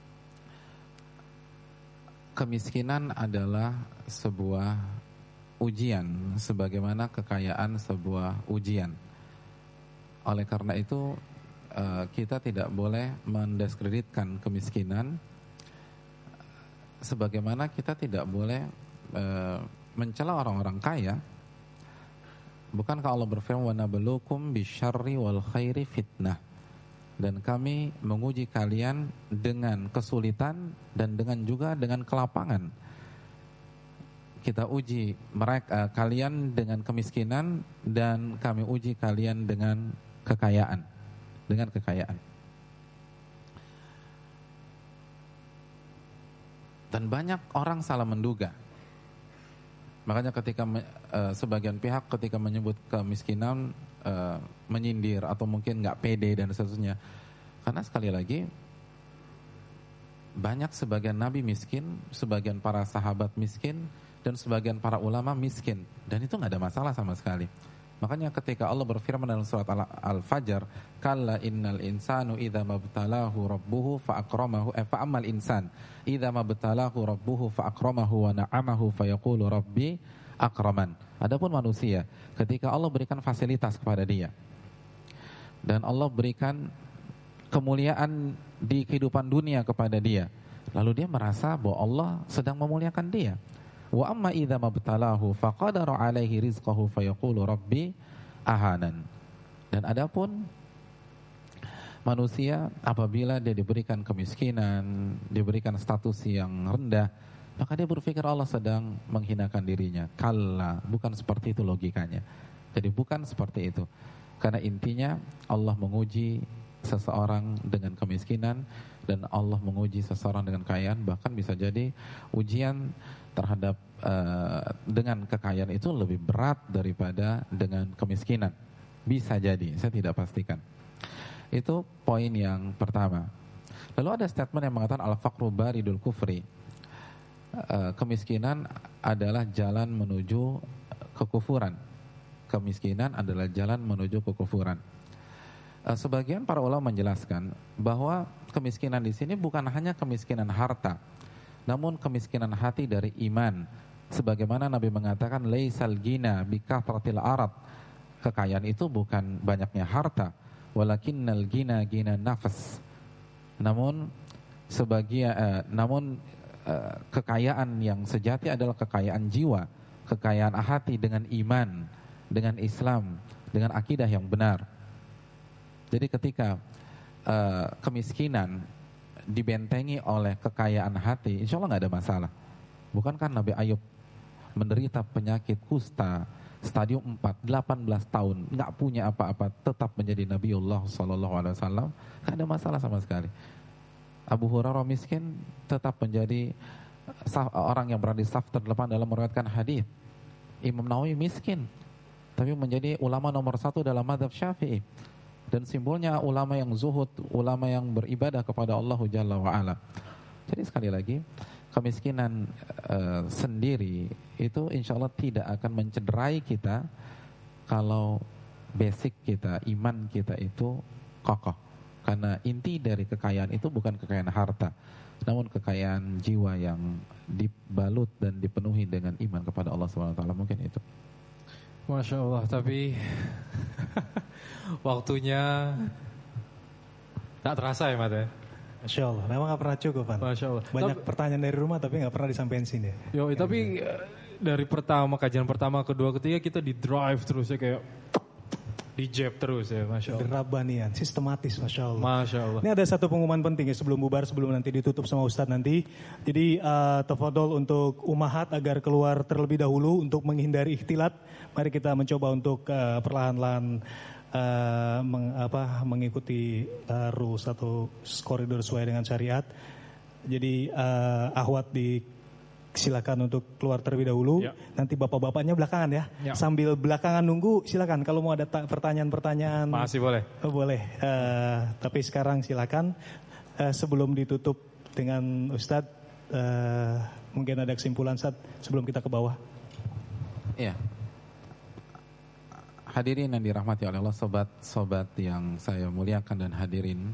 kemiskinan adalah sebuah ujian, sebagaimana kekayaan sebuah ujian. Oleh karena itu, uh, kita tidak boleh mendiskreditkan kemiskinan, sebagaimana kita tidak boleh uh, mencela orang-orang kaya. Bukankah Allah berfirman, wa nabluukum bisyarri wal khairi fitnah, dan kami menguji kalian dengan kesulitan dan dengan juga dengan kelapangan. Kita uji mereka kalian dengan kemiskinan dan kami uji kalian dengan kekayaan, dengan kekayaan. Dan banyak orang salah menduga. Makanya ketika uh, sebagian pihak ketika menyebut kemiskinan uh, menyindir atau mungkin nggak pede dan seterusnya. Karena sekali lagi banyak sebagian nabi miskin, sebagian para sahabat miskin, dan sebagian para ulama miskin, dan itu nggak ada masalah sama sekali. Makanya ketika Allah berfirman dalam surat Al-Fajr, kalla innal insanu idza mabtalahu rabbuhu fa akramahu eh, fa amal insan idza mabtalahu rabbuhu fa akramahu wa na'amahu fa yaqulu rabbi akraman. Adapun manusia, ketika Allah berikan fasilitas kepada dia dan Allah berikan kemuliaan di kehidupan dunia kepada dia, lalu dia merasa bahwa Allah sedang memuliakan dia. Wa amma idza mabtalahu faqadara alaihi rizqahu fayaqulu rabbi ahanan. Dan adapun manusia apabila dia diberikan kemiskinan, diberikan status yang rendah, maka dia berpikir Allah sedang menghinakan dirinya. Kalla, bukan seperti itu logikanya. Jadi bukan seperti itu. Karena intinya Allah menguji seseorang dengan kemiskinan dan Allah menguji seseorang dengan kekayaan. Bahkan bisa jadi ujian terhadap uh, dengan kekayaan itu lebih berat daripada dengan kemiskinan. Bisa jadi, saya tidak pastikan. Itu poin yang pertama. Lalu ada statement yang mengatakan al-faqru baridul kufri. Uh, kemiskinan adalah jalan menuju kekufuran. Kemiskinan adalah jalan menuju kekufuran. Uh, sebagian para ulama menjelaskan bahwa kemiskinan di sini bukan hanya kemiskinan harta, namun kemiskinan hati dari iman. Sebagaimana Nabi mengatakan laisal gina bi kathratil arad, kekayaan itu bukan banyaknya harta, walakinnal gina gina nafas. Namun sebagian uh, namun uh, kekayaan yang sejati adalah kekayaan jiwa, kekayaan hati dengan iman, dengan Islam, dengan akidah yang benar. Jadi ketika uh, kemiskinan dibentengi oleh kekayaan hati, insya Allah nggak ada masalah. Bukankah Nabi Ayub menderita penyakit kusta stadium empat, delapan belas tahun, nggak punya apa-apa, tetap menjadi Nabiullah Sallallahu Alaihi Wasallam, nggak ada masalah sama sekali. Abu Hurairah miskin, tetap menjadi orang yang berada di saf terdepan dalam meriwayatkan hadis. Imam Nawawi miskin, tapi menjadi ulama nomor satu dalam mazhab Syafi'i. Dan simbolnya ulama yang zuhud, ulama yang beribadah kepada Allah Jalla wa'ala. Jadi sekali lagi, kemiskinan uh, sendiri itu insya Allah tidak akan mencederai kita kalau basic kita, iman kita itu kokoh. Karena inti dari kekayaan itu bukan kekayaan harta, namun kekayaan jiwa yang dibalut dan dipenuhi dengan iman kepada Allah subhanahu wa taala. Mungkin itu. Masya Allah, tapi waktunya tak terasa ya Mat ya. Masya Allah, memang gak pernah cukup Pan. Masya Allah. Banyak tapi, pertanyaan dari rumah tapi gak pernah disampaikan sini. Yo, ya, tapi dari pertama, kajian pertama, kedua, ketiga kita di drive terus ya, kayak di jab terus ya, Masya Allah. Derabanian, sistematis, Masya Allah. Masya Allah. Ini ada satu pengumuman penting ya sebelum bubar, sebelum nanti ditutup sama Ustadz nanti. Jadi uh, tafadhol untuk umahat agar keluar terlebih dahulu untuk menghindari ikhtilat. Mari kita mencoba untuk uh, perlahan-lahan Uh, meng, apa, mengikuti uh, rules atau koridor sesuai dengan syariat. Jadi uh, ahwat disilakan untuk keluar terlebih dahulu. Ya. Nanti bapak-bapaknya belakangan ya. ya. Sambil belakangan nunggu silakan. Kalau mau ada ta- pertanyaan-pertanyaan masih boleh. Oh, boleh. Uh, tapi sekarang silakan. Uh, sebelum ditutup dengan Ustadz, uh, mungkin ada kesimpulan Ustadz sebelum kita ke bawah. Iya. Hadirin yang dirahmati oleh Allah, sobat-sobat yang saya muliakan dan hadirin,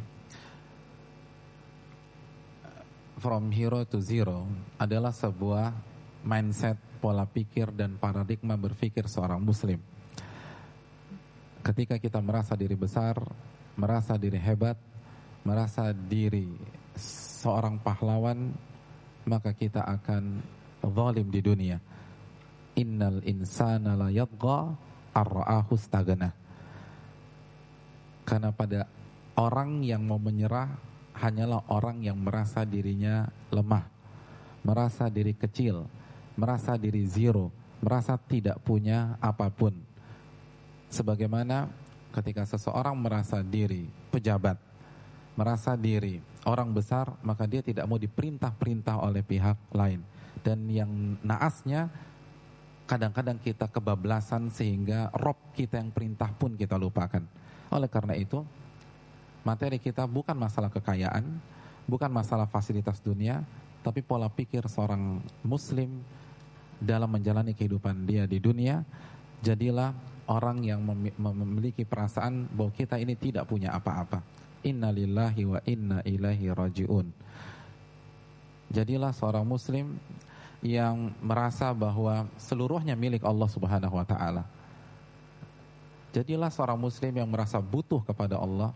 From Hero to Zero adalah sebuah mindset, pola pikir dan paradigma berpikir seorang muslim. Ketika kita merasa diri besar, merasa diri hebat, merasa diri seorang pahlawan, maka kita akan zalim di dunia. Innal insana la yatgha ar-ra'ahu stagana. Karena pada orang yang mau menyerah hanyalah orang yang merasa dirinya lemah, merasa diri kecil, merasa diri zero, merasa tidak punya apapun. Sebagaimana ketika seseorang merasa diri pejabat, merasa diri orang besar, maka dia tidak mau diperintah-perintah oleh pihak lain. Dan yang naasnya, kadang-kadang kita kebablasan sehingga Rob kita yang perintah pun kita lupakan. Oleh karena itu, materi kita bukan masalah kekayaan, bukan masalah fasilitas dunia, tapi pola pikir seorang muslim dalam menjalani kehidupan dia di dunia. Jadilah orang yang mem- memiliki perasaan bahwa kita ini tidak punya apa-apa. Inna lillahi wa inna ilaihi raji'un. Jadilah seorang muslim yang merasa bahwa seluruhnya milik Allah Subhanahu wa taala. Jadilah seorang muslim yang merasa butuh kepada Allah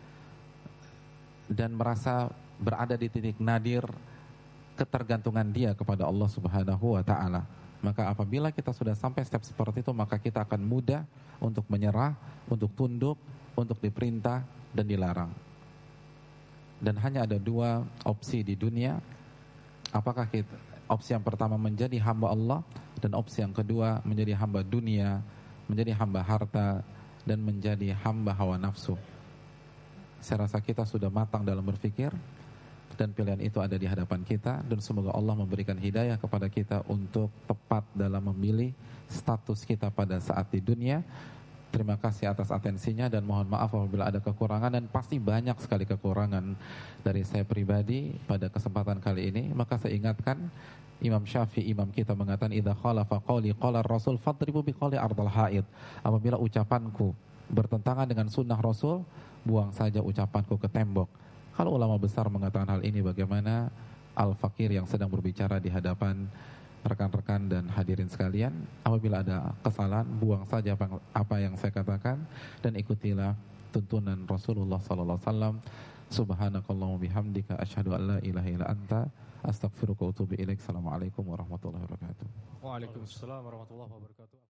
dan merasa berada di titik nadir ketergantungan dia kepada Allah Subhanahu wa taala. Maka apabila kita sudah sampai step seperti itu, maka kita akan mudah untuk menyerah, untuk tunduk, untuk diperintah dan dilarang. Dan hanya ada dua opsi di dunia. Apakah kita Opsi yang pertama menjadi hamba Allah, dan opsi yang kedua menjadi hamba dunia, menjadi hamba harta, dan menjadi hamba hawa nafsu. Saya rasa kita sudah matang dalam berpikir, dan pilihan itu ada di hadapan kita, dan semoga Allah memberikan hidayah kepada kita untuk tepat dalam memilih status kita pada saat di dunia. Terima kasih atas atensinya dan mohon maaf apabila ada kekurangan, dan pasti banyak sekali kekurangan dari saya pribadi pada kesempatan kali ini. Maka saya ingatkan, Imam Syafi'i, imam kita mengatakan, idza khalafa qawli qala Rasul fadribu biqawli ardal haid. Apabila ucapanku bertentangan dengan sunnah Rasul, buang saja ucapanku ke tembok. Kalau ulama besar mengatakan hal ini, bagaimana al-fakir yang sedang berbicara di hadapan rekan-rekan dan hadirin sekalian, apabila ada kesalahan, buang saja apa yang saya katakan dan ikutilah tuntunan Rasulullah sallallahu alaihi wasallam. Subhanakallahumma bihamdika asyhadu an la ilaha illa anta astaghfiruka wa atubu ilaik. Assalamualaikum warahmatullahi wabarakatuh. Waalaikumsalam warahmatullahi wabarakatuh.